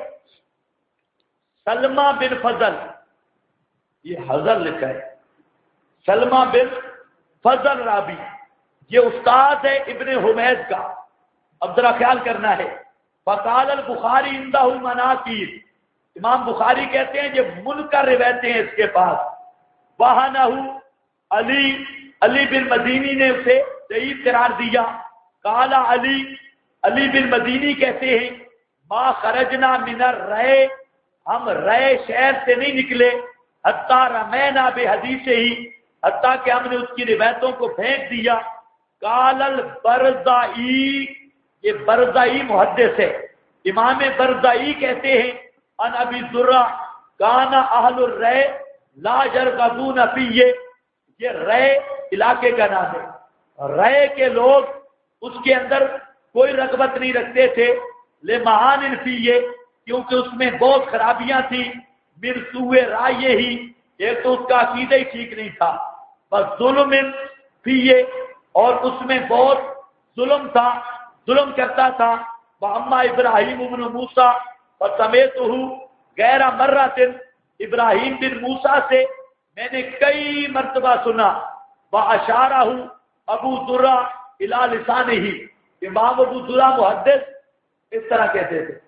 سلمہ بن فضل، یہ حضر لکھا ہے، سلمہ بن فضل راوی، یہ استاد ہے ابن حمید کا، اب ذرا خیال کرنا ہے۔ فقال البخاری عندہ مناکیر، امام بخاری کہتے ہیں یہ منکر روایتیں ہیں اس کے پاس۔ وہنہ علی بن مدینی نے اسے ضعیف قرار دیا۔ قال علی بن مدینی کہتے ہیں ما خرجنا من الرے، ہم رے شہر سے نہیں نکلے، حتی رمینا بحدیثہ ہی، حتیٰ کہ ہم نے اس کی روایتوں کو پھینک دیا۔ قال البرزائی، یہ برزائی محدث ہے، امام برزائی کہتے ہیں ان ابی ذرہ کان اہل الرے لا یرغبون فیہ، یہ رے علاقے کا نام ہے، رے کے لوگ اس کے اندر کوئی رغبت نہیں رکھتے تھے، لمعان فیہ، کیونکہ اس میں بہت خرابیاں تھیں، من سوء رائے ہی، ایک تو اس کا عقیدہ ہی ٹھیک نہیں تھا، بس ظلم فیہ، اور اس میں بہت ظلم تھا، ظلم کرتا تھا۔ وَأَمَّا ابراہیم بن موسیٰ فَسَمِعْتُهُ غَيْرَ مَرَّةٍ، ابراہیم بن موسیٰ سے میں نے کئی مرتبہ سنا۔ وَأَشَارَهُ ابو ذرہ اِلَى لِسَانِهِ، امام ابو ذرہ محدث اس طرح کہتے تھے،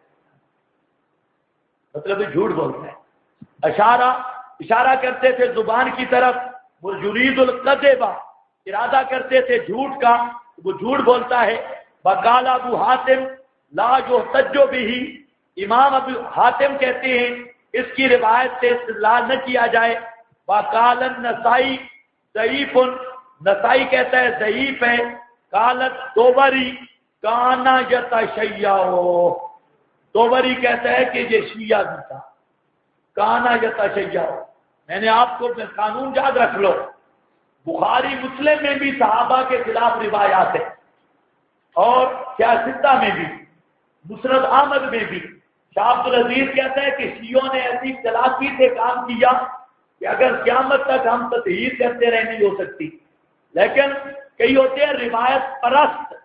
مطلب یہ جھوٹ بولتے ہیں، اشارہ کرتے تھے زبان کی طرف، وہ یرید الکذب، ارادہ کرتے تھے جھوٹ کا، وہ جھوٹ بولتا ہے۔ وقال ابو حاتم لا یحتج بہ، امام ابو حاتم کہتے ہیں اس کی روایت سے استدلال نہ کیا جائے۔ وقال النسائی ضعیف، نسائی کہتا ہے ضعیف ہے۔ قالت دوبری کانا یتشیع، دوبری کہتا ہے کہ یہ شیعہ بھی تھا، کانا یتشیع۔ میں نے آپ کو قانون یاد رکھ لو، بخاری مسلم میں بھی صحابہ کے خلاف روایات ہیں، اور سیاستہ میں بھی، مسند احمد میں بھی۔ شاہ عبد العزیز کہتا ہے کہ شیعوں نے ایسی چلاکی سے کام کیا کہ اگر قیامت تک ہم تطہیر کرتے رہے نہیں ہو سکتی، لیکن کئی ہوتے ہیں روایت پرست،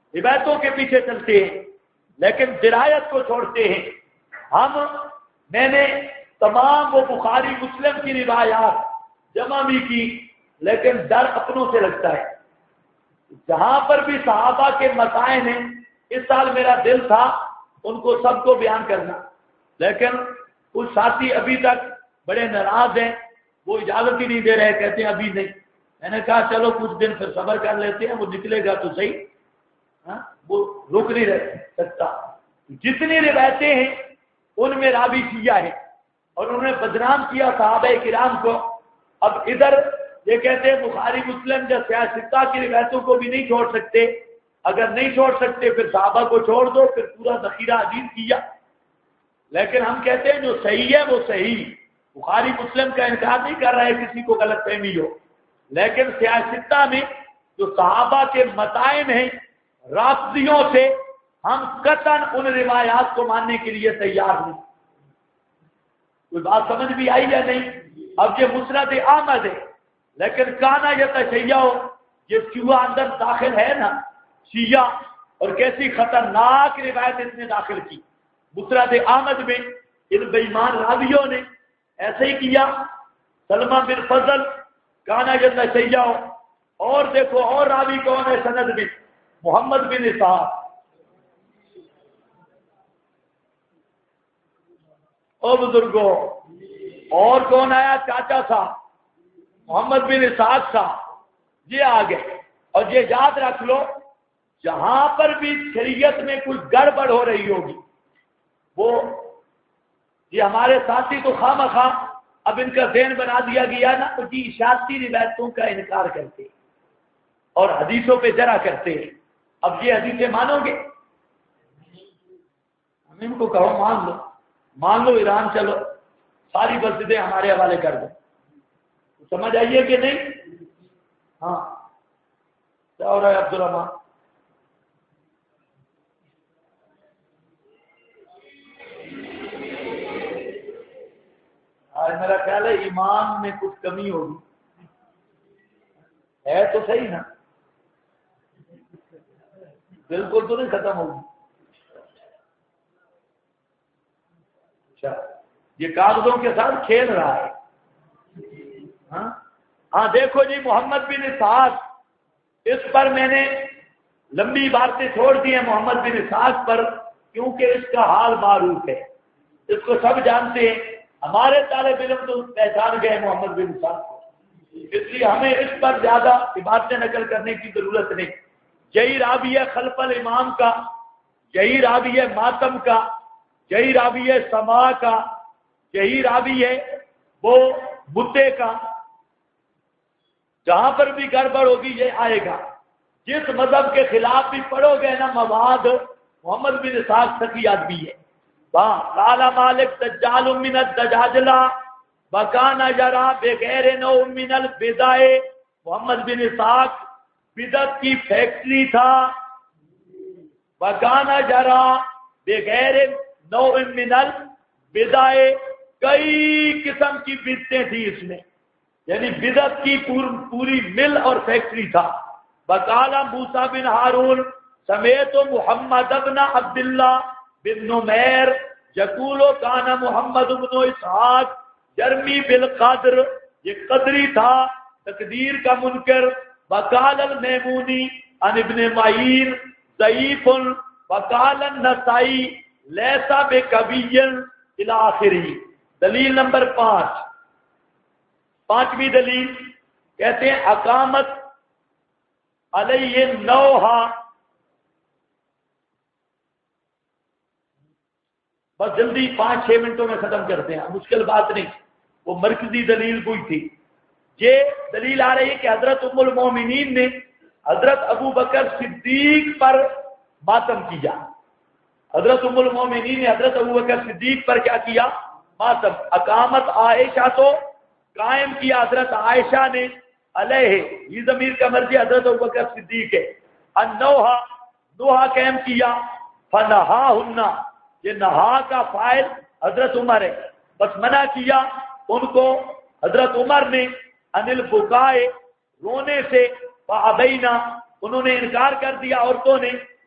روایتوں کے پیچھے چلتے ہیں لیکن درایت کو چھوڑتے ہیں۔ میں نے تمام وہ بخاری مسلم کی روایات جمع بھی کی، لیکن ڈر اپنوں سے لگتا ہے۔ جہاں پر بھی صحابہ کے مسائل ہیں، اس سال میرا دل تھا ان کو سب کو بیان کرنا، لیکن کچھ ساتھی ابھی تک بڑے ناراض ہیں، وہ اجازت ہی نہیں دے رہے، کہتے ہیں ابھی نہیں۔ میں نے کہا چلو کچھ دن پھر صبر کر لیتے ہیں، وہ نکلے گا تو صحیح، وہ رک نہیں رہ سکتا۔ جتنی روایتیں ہیں ان میں راوی شیعہ ہے اور انہوں نے بدنام کیا صحابہ کرام کو۔ اب ادھر یہ کہتے ہیں بخاری مسلم یا سیاہ ستہ کی روایتوں کو بھی نہیں چھوڑ سکتے، اگر نہیں چھوڑ سکتے پھر صحابہ کو چھوڑ دو، پھر پورا ذخیرہ حدیث کیا۔ لیکن ہم کہتے ہیں جو صحیح ہے وہ صحیح، بخاری مسلم کا انکار نہیں کر رہا ہے کسی کو غلط فہمی ہو، لیکن سیاہ ستہ میں جو صحابہ کے متائن ہیں رافضیوں سے، ہم قطعاً ان روایات کو ماننے کے لیے تیار نہیں۔ کوئی بات سمجھ بھی آئی یا نہیں؟ اب یہ مسند احمد ہے، لیکن کانا یتشیع، یہ شیعہ اندر داخل ہے نا، شیعہ، اور کیسی خطرناک روایت اس نے داخل کی مسند احمد میں۔ ان بےایمان راویوں نے ایسے ہی کیا۔ سلمہ بن فضل کانا یتشیع، اور دیکھو اور راوی کون ہے سند میں، محمد بن اسحاق۔ او بزرگوں، اور کون آیا؟ چاچا صاحب محمد بن اسحاق صاحب، یہ آگے۔ اور یہ یاد رکھ لو، جہاں پر بھی شریعت میں کوئی گڑبڑ ہو رہی ہوگی، وہ یہ ہمارے ساتھی تو خواہ اب ان کا ذہن بنا دیا گیا نا، تو جی اشاعتی روایتوں کا انکار کرتے اور حدیثوں پہ جرح کرتے ہیں۔ اب یہ حدیثیں مانو گے؟ ہم ان کو کہو مان لو ایران چلو، ساری مسجدیں ہمارے حوالے کر دو، سمجھ آئیے کہ نہیں؟ ہاں کیا ہو رہا ہے عبدالرحمان؟ آج میرا خیال ہے ایمان میں کچھ کمی ہوگی، ہے تو صحیح نا؟ بالکل تو نہیں ختم ہوگی؟ اچھا، یہ کاغذوں کے ساتھ کھیل رہا ہے۔ ہاں دیکھو جی، محمد بن اسحاق، اس پر میں نے لمبی باتیں چھوڑ دی ہیں محمد بن اسحاق پر، کیونکہ اس کا حال معروف ہے، اس کو سب جانتے ہیں، ہمارے طالب علم تو پہچان گئے محمد بن اسحاق کو، اس لیے ہمیں اس پر زیادہ عبادتیں نقل کرنے کی ضرورت نہیں۔ یہی راوی ہے خلف الامام کا، یہی راوی ہے ماتم کا، یہی راوی ہے سما کا، یہی راوی ہے وہ بتے کا۔ جہاں پر بھی گڑبڑ ہوگی یہ آئے گا۔ جس مذہب کے خلاف بھی پڑھو گے نا مواد، محمد بن اسحاق سکی آدمی ہے۔ قال مالک دجال من الدجاجلہ وکان یرا بغیر نوع من البدع، محمد بن اسحاق بدعت کی فیکٹری تھا۔ وکان یرا بغیر نوع من البدع، کئی قسم کی بدعتیں تھی اس میں، یعنی بدعت کی پوری مل اور فیکٹری تھا۔ وقال موسیٰ بن ہارون سمیت محمد بن عبداللہ بن نمیر یقول کان محمد بن اسحاق یرمی بالقدر، یہ قدری تھا، تقدیر کا منکر۔ وقال المیمونی عن ابن معین ضعیف، وقال النسائی لیس بقوی الی آخرہ۔ دلیل نمبر 5، پانچویں دلیل کہتے ہیں اقامت علیہ نوحا، بس جلدی 5-6 منٹوں میں ختم کرتے ہیں، مشکل بات نہیں، وہ مرکزی دلیل کوئی تھی۔ یہ دلیل آ رہی ہے کہ حضرت ام المومنین نے حضرت ابو بکر صدیق پر ماتم کیا۔ حضرت ام المومنین نے حضرت ابو بکر صدیق پر کیا کیا؟ ماتم۔ اقامت عائشہ تو قائم کیا حضرت عائشہ نے علیہ، یہ ضمیر کا مرجع حضرت ابوبکر صدیق ہے۔ النوحہ، نوحہ قائم کیا۔ فنہاہن، یہ نہا کا فاعل حضرت عمر ہے، بس منع کیا ان کو حضرت عمر نے عن البکاء، رونے سے، فابینا، انہوں نے انکار کر دیا عورتوں نے،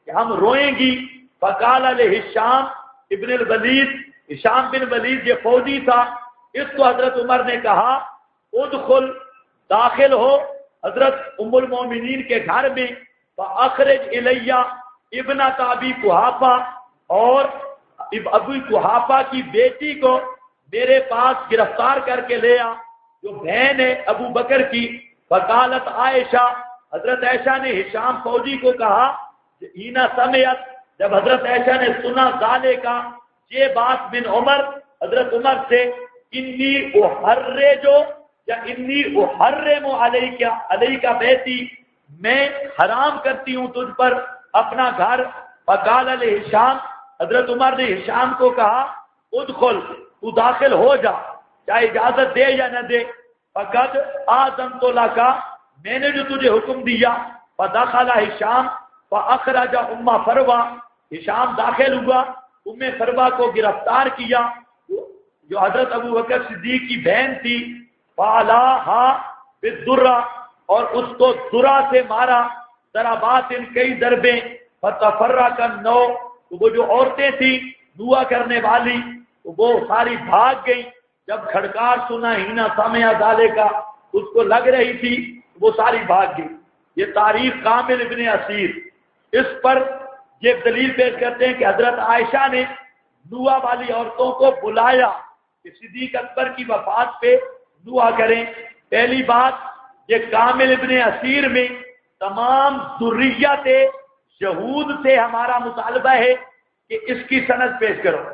کہ ہم روئیں گی. فقال لہشام ابن الولید، ہشام بن ولید یہ فوجی تھا، اس کو حضرت عمر نے کہا ادخل، داخل ہو حضرت ام المومنین کے گھر میں، فاخرج الیہ ابنۃ ابی قحافہ، اور ابو قحافہ کی بیٹی کو میرے پاس گرفتار کر کے لے آ، جو بہن ہے ابو بکر کی. فقالت عائشہ، حضرت عائشہ نے ہشام فوجی کو کہا ہینا سمعت، جب حضرت عائشہ نے سنا ذالے کا یہ بات من عمر، حضرت عمر سے، انی احرجو یا انی احرم علیک بیتی، میں حرام کرتی ہوں تجھ پر اپنا گھر. فقال لہشام، حضرت عمر نے ہشام کو کہا ادخل، تو داخل ہو جا چاہے اجازت دے یا نہ دے. فقد آذنت لک، میں نے جو تجھے حکم دیا. فدخل ہشام فاخرج ام فروہ، ہشام داخل ہوا، ام فروہ کو گرفتار کیا جو حضرت ابو بکر صدیق کی بہن تھی. فعلاہا بالدرہ، اور اس کو درہ سے مارا، ضربات کئی ضربیں. فتفرق النو، تو وہ جو عورتیں تھیں دعا کرنے والی وہ ساری بھاگ گئی. جب کھڑکار سنا ہینا سامع ذالے کا، اس کو لگ رہی تھی وہ ساری بھاگ گئی. یہ تاریخ کامل ابن اسیر. اس پر یہ دلیل پیش کرتے ہیں کہ حضرت عائشہ نے دعا والی عورتوں کو بلایا کہ صدیق اکبر کی وفات پہ دعا کریں. پہلی بات، یہ کامل ابن اسیر میں تمام ذریت یہود سے ہمارا مطالبہ ہے کہ اس کی سند پیش کرو.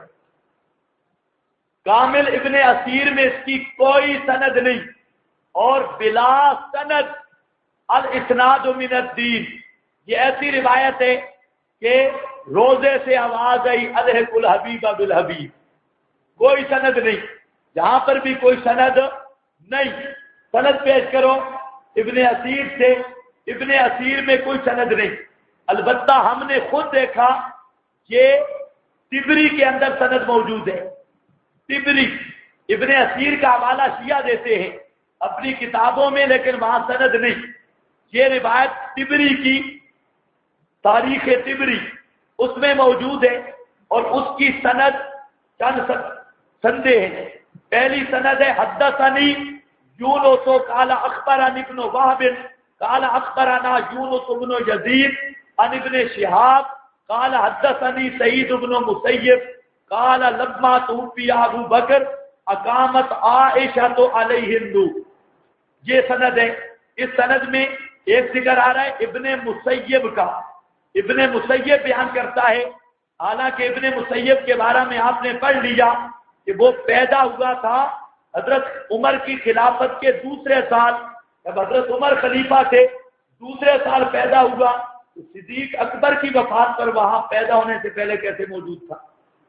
کامل ابن اسیر میں اس کی کوئی سند نہیں، اور بلا سند الاسناد من الدین، یہ ایسی روایت ہے کہ روزے سے آواز آئی الحق الحبیب بالحبیب، کوئی سند نہیں، جہاں پر بھی کوئی سند نہیں. سند پیش کرو ابن اسیر سے، ابن اسیر میں کوئی سند نہیں. البتہ ہم نے خود دیکھا کہ تبری کے اندر سند موجود ہے. تبری ابن اسیر کا حوالہ شیعہ دیتے ہیں اپنی کتابوں میں، لیکن وہاں سند نہیں. یہ روایت تبری کی تاریخ تبری اس میں موجود ہے، اور اس کی سند چند سندیں ہیں. پہلی سند ہے حدثنی یونس قال اخبرنا ابن وهب قال اخبرنا یونس بن یزید عن ابن شہاب قال حدثني سعید بن مسیب قال لما توفی ابو بکر اقامت عائشہ علیہ النور. یہ سند ہے. اس سند میں ایک ذکر آ رہا ہے ابن مسیب کا. ابن مسیب بیان کرتا ہے، حالانکہ ابن مسیب کے بارے میں آپ نے پڑھ لیا کہ وہ پیدا ہوا تھا حضرت عمر کی خلافت کے دوسرے سال. جب حضرت عمر خلیفہ تھے دوسرے سال پیدا ہوا، تو صدیق اکبر کی وفات پر وہاں پیدا ہونے سے پہلے کیسے موجود تھا؟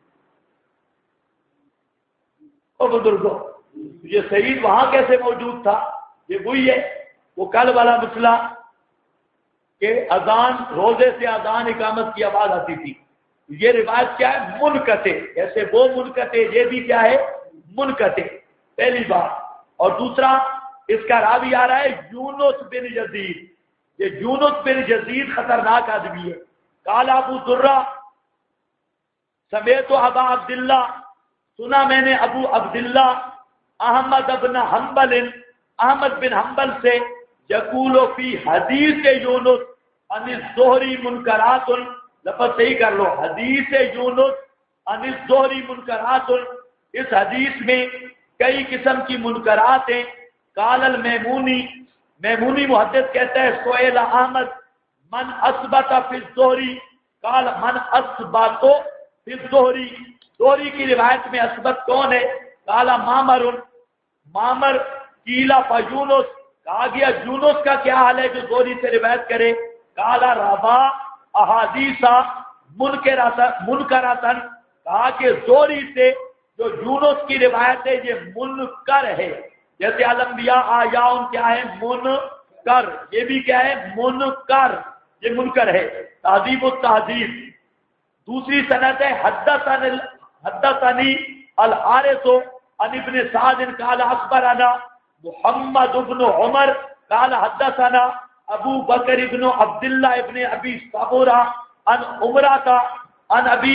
او بزرگوں، یہ سعید وہاں کیسے موجود تھا؟ یہ وہی ہے وہ کل والا مسئلہ کہ اذان، روزے سے اذان اقامت کی آواز آتی تھی. یہ روایت کیا ہے؟ منقطع. جیسے وہ منقطع، یہ بھی کیا ہے؟ منقطع. پہلی بات. اور دوسرا، اس کا راوی آ رہا ہے یونس بن یزید. یہ یونس بن یزید خطرناک آدمی ہے. قال ابو ذرہ سمیت ابا عبداللہ، سنا میں نے ابو عبداللہ احمد بن حنبل، احمد بن حنبل سے، یقول فی حدیث یونس عن الزہری منکرات، لفظ صحیح کر لو، حدیث یونس عن الزہری منکرات، اس حدیث میں کئی قسم کی منکرات ہیں. قال المیمونی، میمونی محدث کہتا ہے سئل احمد من اثبت فی الزہری، قال من اثبت فی الزہری، زہری کی روایت میں اثبت کون ہے؟ قال معمر، معمر. قیل فیونس، کہا گیا یونس کا کیا حال ہے جو زہری سے روایت کرے؟ قال روا احادیث منکراتن، کہا کہ زہری سے جو یونس کی روایت ہے یہ منکر ہے. جیسے الانبیاء آیاؤن کیا ہے؟ منکر. یہ بھی کیا ہے؟ منکر. یہ منکر ہے. تہذیب التہذیب. دوسری سند ہے حدثنی الحارث عن ابن سعد قال اخبرنا محمد بن عمر قال حدثنا ابو بکر ابن عبداللہ ابن ابی صبورہ ان عمرہ ان ابی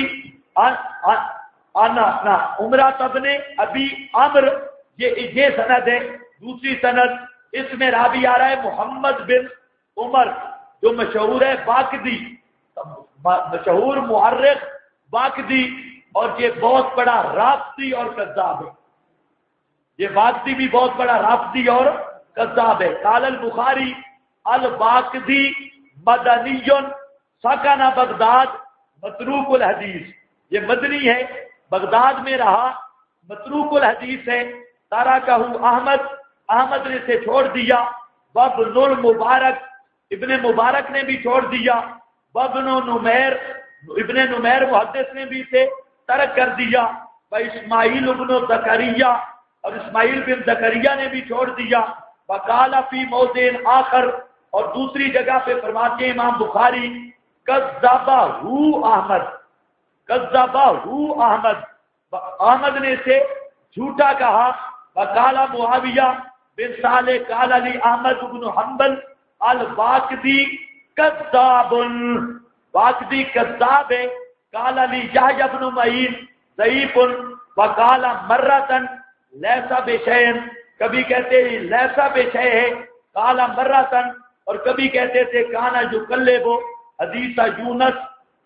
عمرہ ابن ابی عمر، یہ سند ہے۔ دوسری سند اس میں راوی آ رہا ہے محمد بن عمر جو مشہور ہے باقدی، مشہور محرخ باقدی، اور یہ بہت بڑا رافضی اور کذاب ہے۔ یہ باقدی بھی بہت بڑا رافضی اور کذاب ہے۔ قال البخاری الباقدی مدنی سکن بغداد متروک الحدیث، یہ مدنی ہے، بغداد میں رہا، متروک الحدیث ہے۔ ترکہ احمد نے اسے چھوڑ دیا، وابن المبارک ابن مبارک نے بھی چھوڑ دیا، وابن نمیر ابن نمیر محدث نے بھی اسے ترک کر دیا، اسماعیل ابن زکریا اور اسماعیل بن زکریا نے بھی چھوڑ دیا۔ وقال فی موضع آخر، اور دوسری جگہ پہ فرماتے ہیں امام بخاری کذبہ احمد، کذبہ احمد، احمد نے اسے جھوٹا کہا۔ وقال معاویہ بن صالح قال علی احمد بن حنبل الواقدی کذاب، واقدی کذاب ہے۔ قال علی یحییٰ بن معین ضعیف، وقال مرتن لیس بشیء، کبھی کہتے ہیں لیس بشیء ہے، قال مرتن، اور کبھی کہتے تھے کانا یقلب حدیث یونس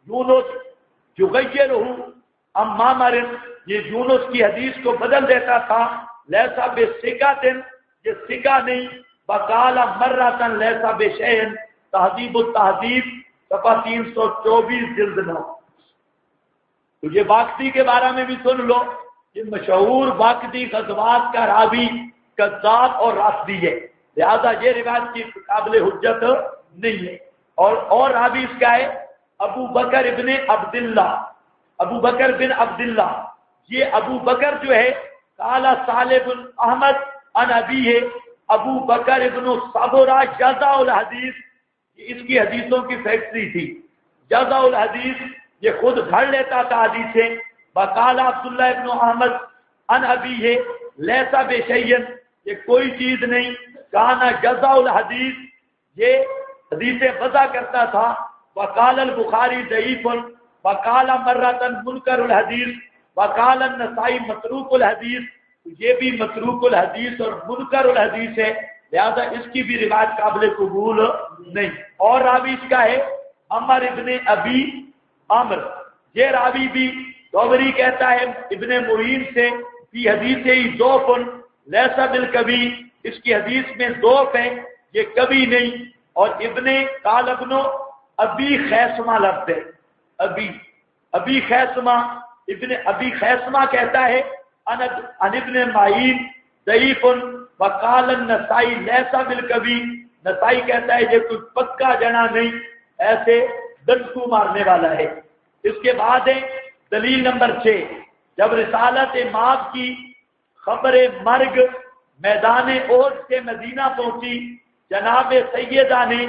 یغیرہ عن معمر، یہ یونس کی حدیث کو بدل دیتا تھا۔ لیسا بثقۃ، یہ ثقہ نہیں۔ وقال مرتن لیسا بشیء، تہذیب التہذیب صفحہ 324 جلد 9۔ تو یہ باقدی کے بارے میں بھی سن لو، یہ مشہور باقدی غزوات کا راوی کذاب اور رافضی ہے، لہذا یہ روایت کی قابل حجت نہیں ہے۔ اور راوی اس کا ہے ابو بکر ابن عبداللہ، ابو بکر بن عبداللہ، یہ ابو بکر جو ہے قال صالح بن احمد ان ابی ہے، ابو بکر ابن صبرہ جزا الحدیث، اس کی حدیثوں کی فیکٹری تھی، جزا الحدیث، یہ خود گھڑ لیتا تھا حدیثیں۔ وقال عبداللہ ابن احمد ان ابی ہے لیسا بشیء، یہ کوئی چیز نہیں، کانا جزا الحدیث، یہ حدیثیں وضع کرتا تھا۔ وقال البخاری ضعیف، وقال مرتن منکر الحدیث، وقال النسائی متروک الحدیث، یہ بھی متروک الحدیث اور منکر الحدیث ہے، لہذا اس کی بھی روایت قابل قبول نہیں۔ اور راوی اس کا ہے عمر ابن ابی عمر، یہ راوی بھی دوبری کہتا ہے ابن معین سے فی حدیث ہی ضعف لیسا بالکبی، اس کی حدیث میں ضعف ہے، یہ کبھی نہیں۔ اور قال ابن ابی خیثمہ لفظ ہے، ابی خیثمہ، ابن ابی خیثمہ کہتا ہے ان ابن معین ضعیف، وقال النسائی لیسا بالکبی، نسائی کہتا ہے یہ کوئی پکا جنا نہیں، ایسے ڈنکو مارنے والا ہے۔ اس کے بعد ہے دلیل نمبر 6، جب رسالت ماب کی خبر مرگ میدان احد سے مدینہ پہنچی، جناب سیدہ نے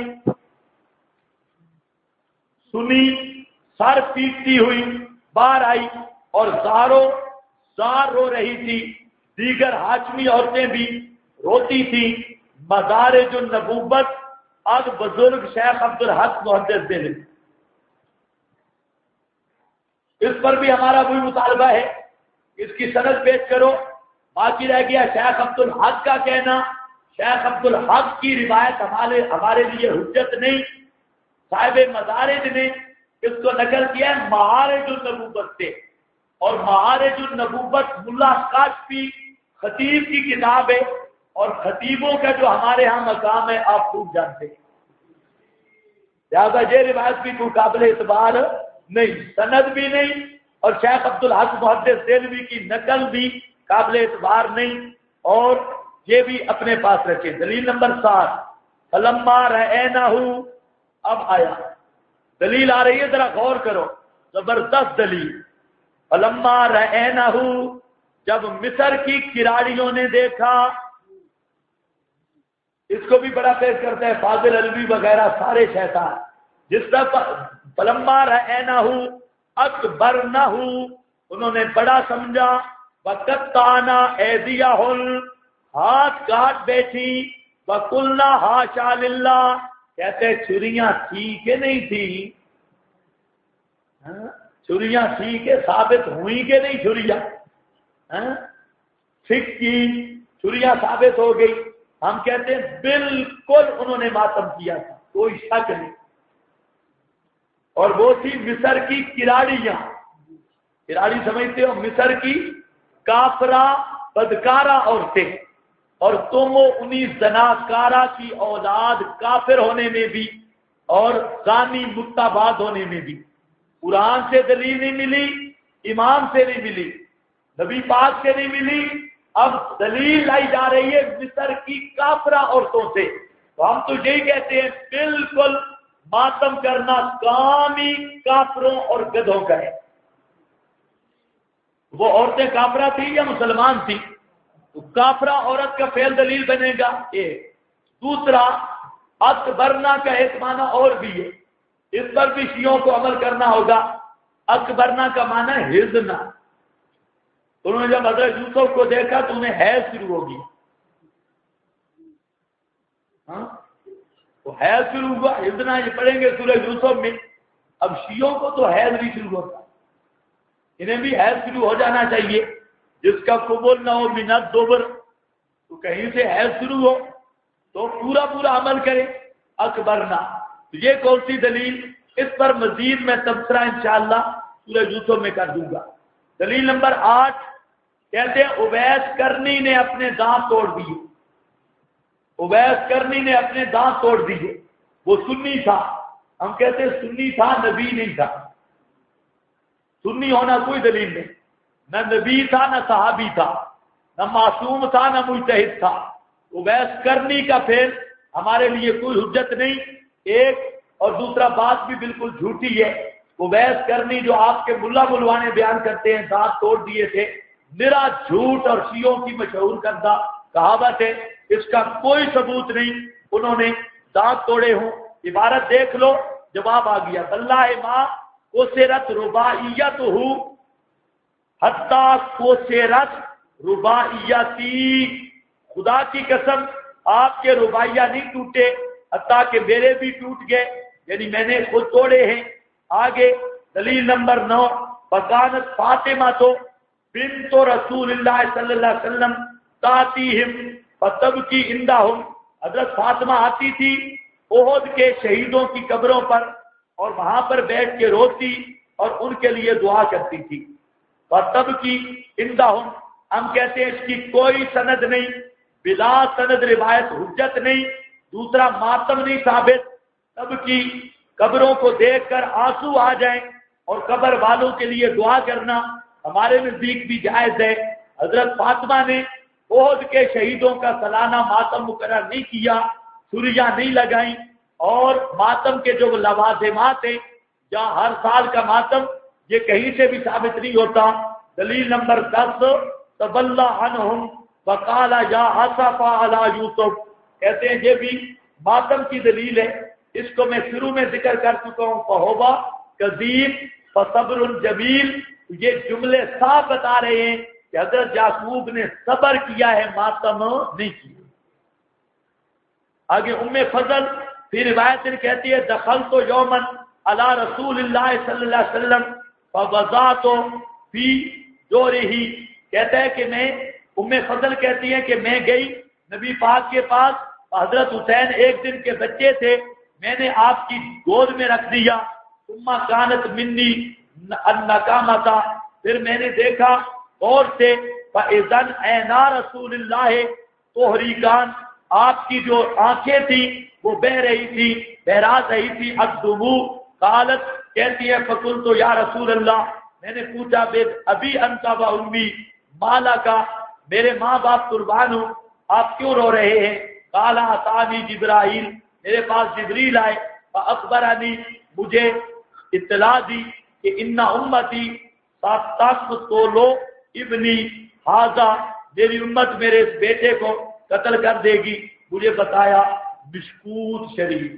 سنی، سر پیٹتی ہوئی باہر آئی اور زار رو رہی تھی، دیگر ہاشمی عورتیں بھی روتی تھیں۔ مدارج النبوت اب بزرگ شیخ عبدالحق محدث دل، اس پر بھی ہمارا کوئی مطالبہ ہے، اس کی سند پیش کرو۔ باقی رہ گیا شیخ عبدالحق کا کہنا، شیخ عبدالحق کی روایت ہمارے لیے حجت نہیں، صاحب مدارج نے اس کو نقل کیا ہے معارج النبوت سے، اور معارج النبوت ملا کاشفی خطیب کی کتاب ہے، اور خطیبوں کا جو ہمارے ہاں مقام ہے آپ خوب جانتے ہیں، لہذا یہ روایت بھی کوئی قابل اعتبار نہیں، سند بھی نہیں، اور شیخ عبدالحق محدث دہلوی کی نقل بھی قابل اعتبار نہیں، اور یہ بھی اپنے پاس رکھیں۔ دلیل نمبر 7، فلما رأینہ، اب آیا دلیل آ رہی ہے، ذرا غور کرو، زبردست دلیل۔ فلما رأینہ، جب مصر کی کراڑیوں نے دیکھا، اس کو بھی بڑا پیش کرتے ہیں فاضل علوی وغیرہ سارے شیطان، جس طرح فلما رأینہ اکبرنہ، انہوں نے بڑا سمجھا، وقطعنا ایدیہن، ہاتھ کاٹ بیٹھی، وقلنا حاشا للہ، کہتے چھریاں تھی کہ نہیں تھی، چھریاں ٹھیک ہے، ثابت ہوئی کہ نہیں چھریاں؟ سکھ کی چھریاں ثابت ہو گئی، ہم کہتے ہیں بالکل انہوں نے ماتم کیا تھا، کوئی شک نہیں۔ اور وہ تھی مصر کی کراڑیاں، کراڑی سمجھتے ہو؟ مصر کی کافرہ بدکارہ عورتیں، اور تم انہی زناکارہ کی اولاد، کافر ہونے میں بھی اور زانی متاباد ہونے میں بھی۔ قرآن سے دلیل نہیں ملی، امام سے نہیں ملی، نبی پاک سے نہیں ملی، اب دلیل لائی جا رہی ہے مصر کی کافرہ عورتوں سے۔ تو ہم تو یہی کہتے ہیں بالکل ماتم کرنا کام ہی کافروں اور گدھوں کا ہے۔ وہ عورتیں کافرہ تھی یا مسلمان تھی؟ تو کافرہ عورت کا فعل دلیل بنے گا ایک۔ دوسرا، اکبرنا کا ایک معنی اور بھی ہے، اس پر بھی شیعوں کو عمل کرنا ہوگا۔ اکبرنا کا معنی ہے ہرزنا۔ انہوں نے جب حضرت یوسف کو دیکھا تو انہیں حیض شروع ہوگی، تو حیض شروع ہوا، ہرزنا یہ پڑھیں گے سورہ یوسف میں۔ اب شیعوں کو تو حیض نہیں شروع ہوتا، انہیں بھی حیض شروع ہو جانا چاہیے۔ جس کا قبول نہ ہو منت دوبر، تو کہیں سے حیض شروع ہو تو پورا پورا عمل کرے۔ اکبرنا، تو یہ کون سی دلیل؟ اس پر مزید میں تبصرہ انشاءاللہ سورہ یوسف میں کر دوں گا۔ دلیل نمبر 8 کہتے ہیں اویس کرنی نے اپنے دانت توڑ دیے۔ اویس کرنی نے اپنے دانت توڑ دیے، وہ سنی تھا، ہم کہتے ہیں سنی تھا، نبی نہیں تھا۔ سنی ہونا کوئی دلیل نہیں، نہ نبی تھا نہ صحابی تھا، نہ معصوم تھا نہ مجتہد تھا۔ اویس کرنی کا فعل ہمارے لیے کوئی حجت نہیں، ایک، اور دوسرا بات بھی بالکل جھوٹی ہے۔ اویس کرنی جو آپ کے ملا ملوانے بیان کرتے ہیں دانت توڑ دیے تھے، میرا جھوٹ اور شیعوں کی مشہور کردہ کہاوت ہے، اس کا کوئی ثبوت نہیں انہوں نے دانت توڑے ہوں۔ عبارت دیکھ لو، جواب آ گیا۔ اللہ ماں کوسرت رباعیت ہو حتیٰ کوسرت رباعیتی، خدا کی قسم آپ کے رباعیہ نہیں ٹوٹے حتیٰ کہ میرے بھی ٹوٹ گئے، یعنی میں نے خود توڑے ہیں۔ آگے دلیل نمبر 9، فکانت فاطمہ تو بنت رسول اللہ صلی اللہ علیہ وسلم تاتیہم فتبکی عندہم، حضرت فاطمہ آتی تھی احد کے شہیدوں کی قبروں پر اور وہاں پر بیٹھ کے روتی اور ان کے لیے دعا کرتی تھی۔ فتبکی عندہم، ہم کہتے ہیں اس کی کوئی سند نہیں، بلا سند روایت حجت نہیں۔ دوسرا، ماتم نہیں ثابت، تب کی قبروں کو دیکھ کر آنسو آ جائیں اور قبر والوں کے لیے دعا کرنا ہمارے نزدیک بھی جائز ہے۔ حضرت فاطمہ نے احد کے شہیدوں کا سالانہ ماتم مقرر نہیں کیا، چھریاں نہیں لگائیں، اور ماتم کے جو لوازمات ہیں جہاں ہر سال کا ماتم، یہ کہیں سے بھی ثابت نہیں ہوتا۔ دلیل نمبر 10، تبلا عنہم وقال یا اسفا علی یوسف، کہتے ہیں یہ بھی ماتم کی دلیل ہے، اس کو میں شروع میں ذکر کر چکا ہوں۔ فہوبا کذیب فصبر جمیل، یہ جملے صاف بتا رہے ہیں کہ حضرت یعقوب نے صبر کیا ہے، ماتم نہیں کیا۔ آگے ام فضل پھر روایت کہتی ہے دخلت یومن علی رسول اللہ صلی اللہ علیہ وسلم فوضعت فی جورہ، کہتا ہے کہ میں، ام فضل کہتی ہے کہ میں گئی نبی پاک کے پاس، حضرت حسین ایک دن کے بچے تھے، میں نے آپ کی گود میں رکھ دیا۔ ثم کانت منی النکامۃ، پھر میں نے دیکھا غور سے، فاذن عینا رسول اللہ تحریکان، آپ کی جو آنکھیں تھیں وہ بہ رہی تھی، بہرا رہی تھی۔ الدموع، قالت، کہتی ہے فقلت یا رسول اللہ، میں نے پوچھا بے ابھی انت و امی، مالا کا، میرے ماں باپ قربان ہوں، آپ کیوں رو رہے ہیں؟ قال اتانی جبرائیل، میرے پاس جبریل آئے، فاخبرنی، مجھے اطلاع دی کہ ان امتی تقتل ابنی ھذا، میری امت میرے اس بیٹے کو قتل کر دے گی۔ مجھے بتایا مشکوت شریف،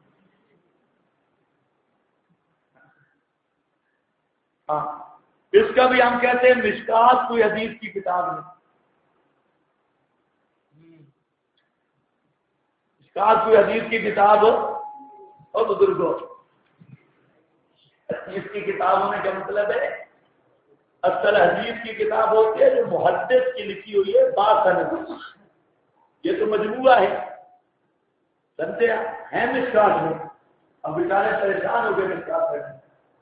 اس کا بھی ہم کہتے ہیں مشکات، کوئی حدیث کی کتاب نہیں، مشکات کوئی حدیث کی کتاب ہو اور بزرگوں، اس کی کتاب ہونے کا مطلب ہے اصل حدیث کی کتاب ہوتی ہے جو محدث کی لکھی ہوئی ہے باسند. یہ تو مجموعہ ہے سمجھے ہیں مشکات میں. اب بیچارے پریشان ہو گئے مشکات پڑھنے.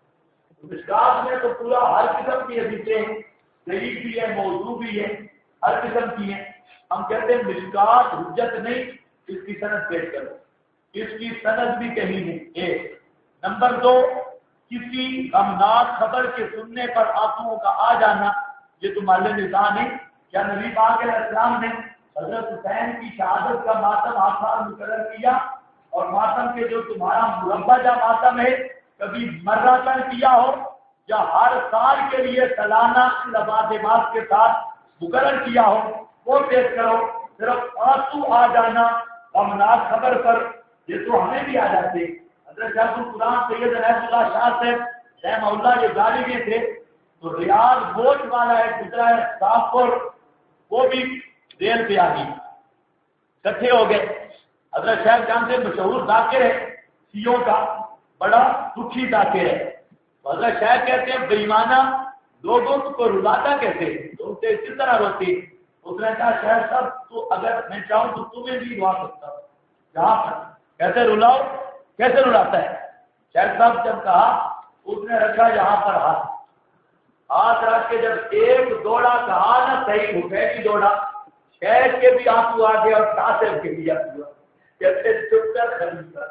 مشکات میں تو پورا ہر قسم کی حدیثیں ہیں, ضعیف بھی ہے موضوع بھی ہے ہر قسم کی ہیں. ہم کہتے ہیں مشکات حجت نہیں, اس کی سند پیش کرو. اس کی سند بھی کہیں نہیں. ایک نمبر دو, کسی غمناک خبر کے سننے پر آنسوؤں کا آ جانا یہ تو مال نظام ہے. کیا نبی پاک علیہ السلام نے حضرت حسین کی شہادت کا ماتم آسان مقرر کیا اور ماتم کے جو تمہارا مربع ماتم ہے کبھی مرتن کیا ہو یا ہر سال کے لیے سالانہ لبادمات کے ساتھ مقرر کیا ہو وہ پیش کرو. صرف آنسو آ جانا غمناک خبر پر یہ تو ہمیں بھی آ جاتے. حضرت شیخ القرآن سید رحمۃ اللہ شاہ سے رحمہ اللہ یہ گاڑی میں تھے تو ریاض بوٹ والا ہے گزرا ہے صافپور, وہ بھی ریل پہ آ گئی, کٹھے ہو گئے. حضرت شیخ جان سے مشہور ذاکر ہے سیوں کا, بڑا دکھی ذاکر ہے. حضرت شیخ کہتے ہیں بےایمانہ لوگوں کو رلاتا کیسے, تو اسے اسی طرح روتی. اس نے کہا شیخ صاحب تو اگر میں چاہوں تو تمہیں بھی رلا سکتا ہوں. جہاں پر کیسے رلاؤ, کیسے رلاتا ہے شیخ صاحب جب کہا اس نے رکھا یہاں پر ہاتھ رکھ کے جب ایک دوڑا کہا نا صحیح حسین دوڑا, شیخ کے بھی آنسو آ گیا اور قاسم کے بھی آنسو آ گیا. کہتے چپ کر خلیفہ.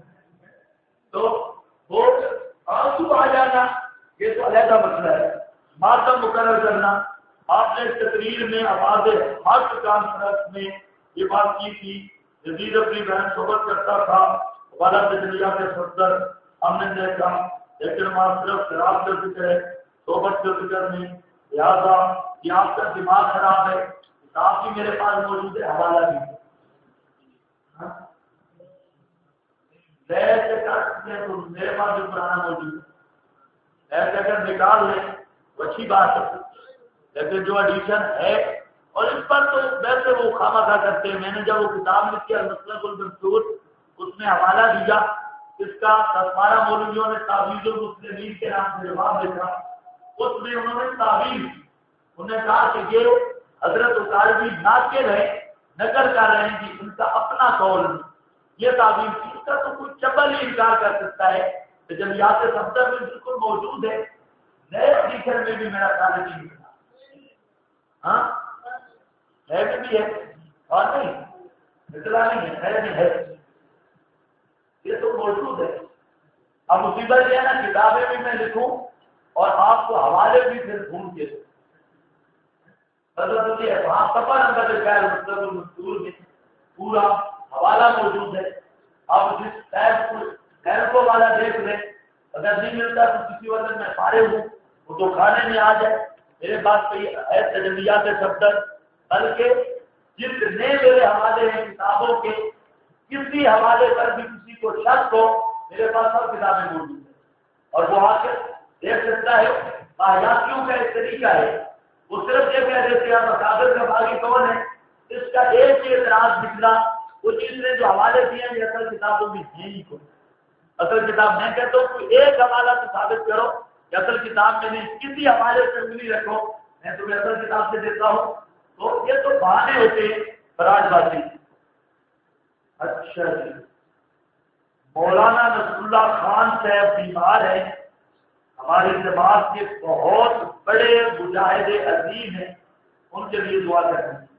تو وہ آنسو آ جانا یہ تو علیحدہ مسئلہ ہے. ماتم مقرر کرنا, آپ نے تقریر میں آواز حق کانفرنس میں یہ بات کی تھی. جدید اپنی بہن صحبت کرتا تھا والا تجلیہ کے صدر ہم نے دیکھا, لیکن ہمارا صرف شراب کا ذکر ہے صحبت کا ذکر نہیں. لہٰذا یہ آپ کا دماغ خراب ہے. کتاب بھی میرے پاس موجود ہے, حوالہ بھی تو میرے پاس بھی پرانا موجود ہے. ایسے اگر نکال لیں تو اچھی بات ہے, لیکن جو ایڈیشن ہے اور اس پر تو ویسے وہ خامخواہ کرتے ہیں. میں نے جب وہ کتاب لکھی المسلک المنصور اس میں حوالہ دیا, اس کا 10-12 مولویوں نے تعویذ المسلمین کے نام سے جواب لکھا. اس میں انہوں نے تعویذ, انہوں نے کہا کہ یہ حضرت اطالوی ناقل ہے, نقل کر رہے ہیں کہ ان کا اپنا قول یہ تعویذ تھی. اس کا تو کوئی چبل ہی انکار کر سکتا ہے کہ جلیات صفدر میں بالکل موجود ہے. نئے ایڈیشن میں بھی میرا خیال نہیں تھا. ہاں ہے بھی ہے اور نہیں نکلا نہیں ہے نہیں ہے, یہ تو موجود ہے. اب مصیبت یہ ہے نا کتابیں بھی میں لکھوں اور آپ کو حوالے بھی پھر ڈھونڈ کے بدل ہے. وہاں سفر اندر خیر مطلب المنصور میں پورا حوالہ موجود ہے. آپ جس ٹائپ کو والا دیکھ لیں, اگر نہیں ملتا تو کسی وجہ میں پارے ہوں وہ تو کھانے میں آ جائے. میرے پاس کوئی ہے تجلیات صفدر, بلکہ جتنے میرے حوالے ہیں کتابوں کے, کسی حوالے پر بھی کسی کو شک ہو میرے پاس سب کتابیں موجود ہیں اور وہ آ کے دیکھ سکتا ہے. باحیاتیوں کا ایک طریقہ ہے, وہ صرف یہ کہہ دیتے ہیں مقابل کا باغی کون ہے, اس کا ایک ہی اعتراض نکلا وہ چیز نے جو حوالے دیے ہیں یہ اصل کتابوں میں ہیں ہی کوئی. اصل کتاب میں کہتا ہوں کوئی ایک حوالہ تو ثابت کرو کہ اصل کتاب میں نہیں, کسی حوالے سے انگلی رکھو میں تمہیں اصل کتاب سے دیتا ہوں. تو یہ تو بہانے ہوتے ہیں فراج بازی. اچھا جی, مولانا نصر اللہ خان صاحب بیمار ہیں, ہماری جماعت کے بہت بڑے مجاہد عظیم ہیں, ان کے لیے دعا کریں.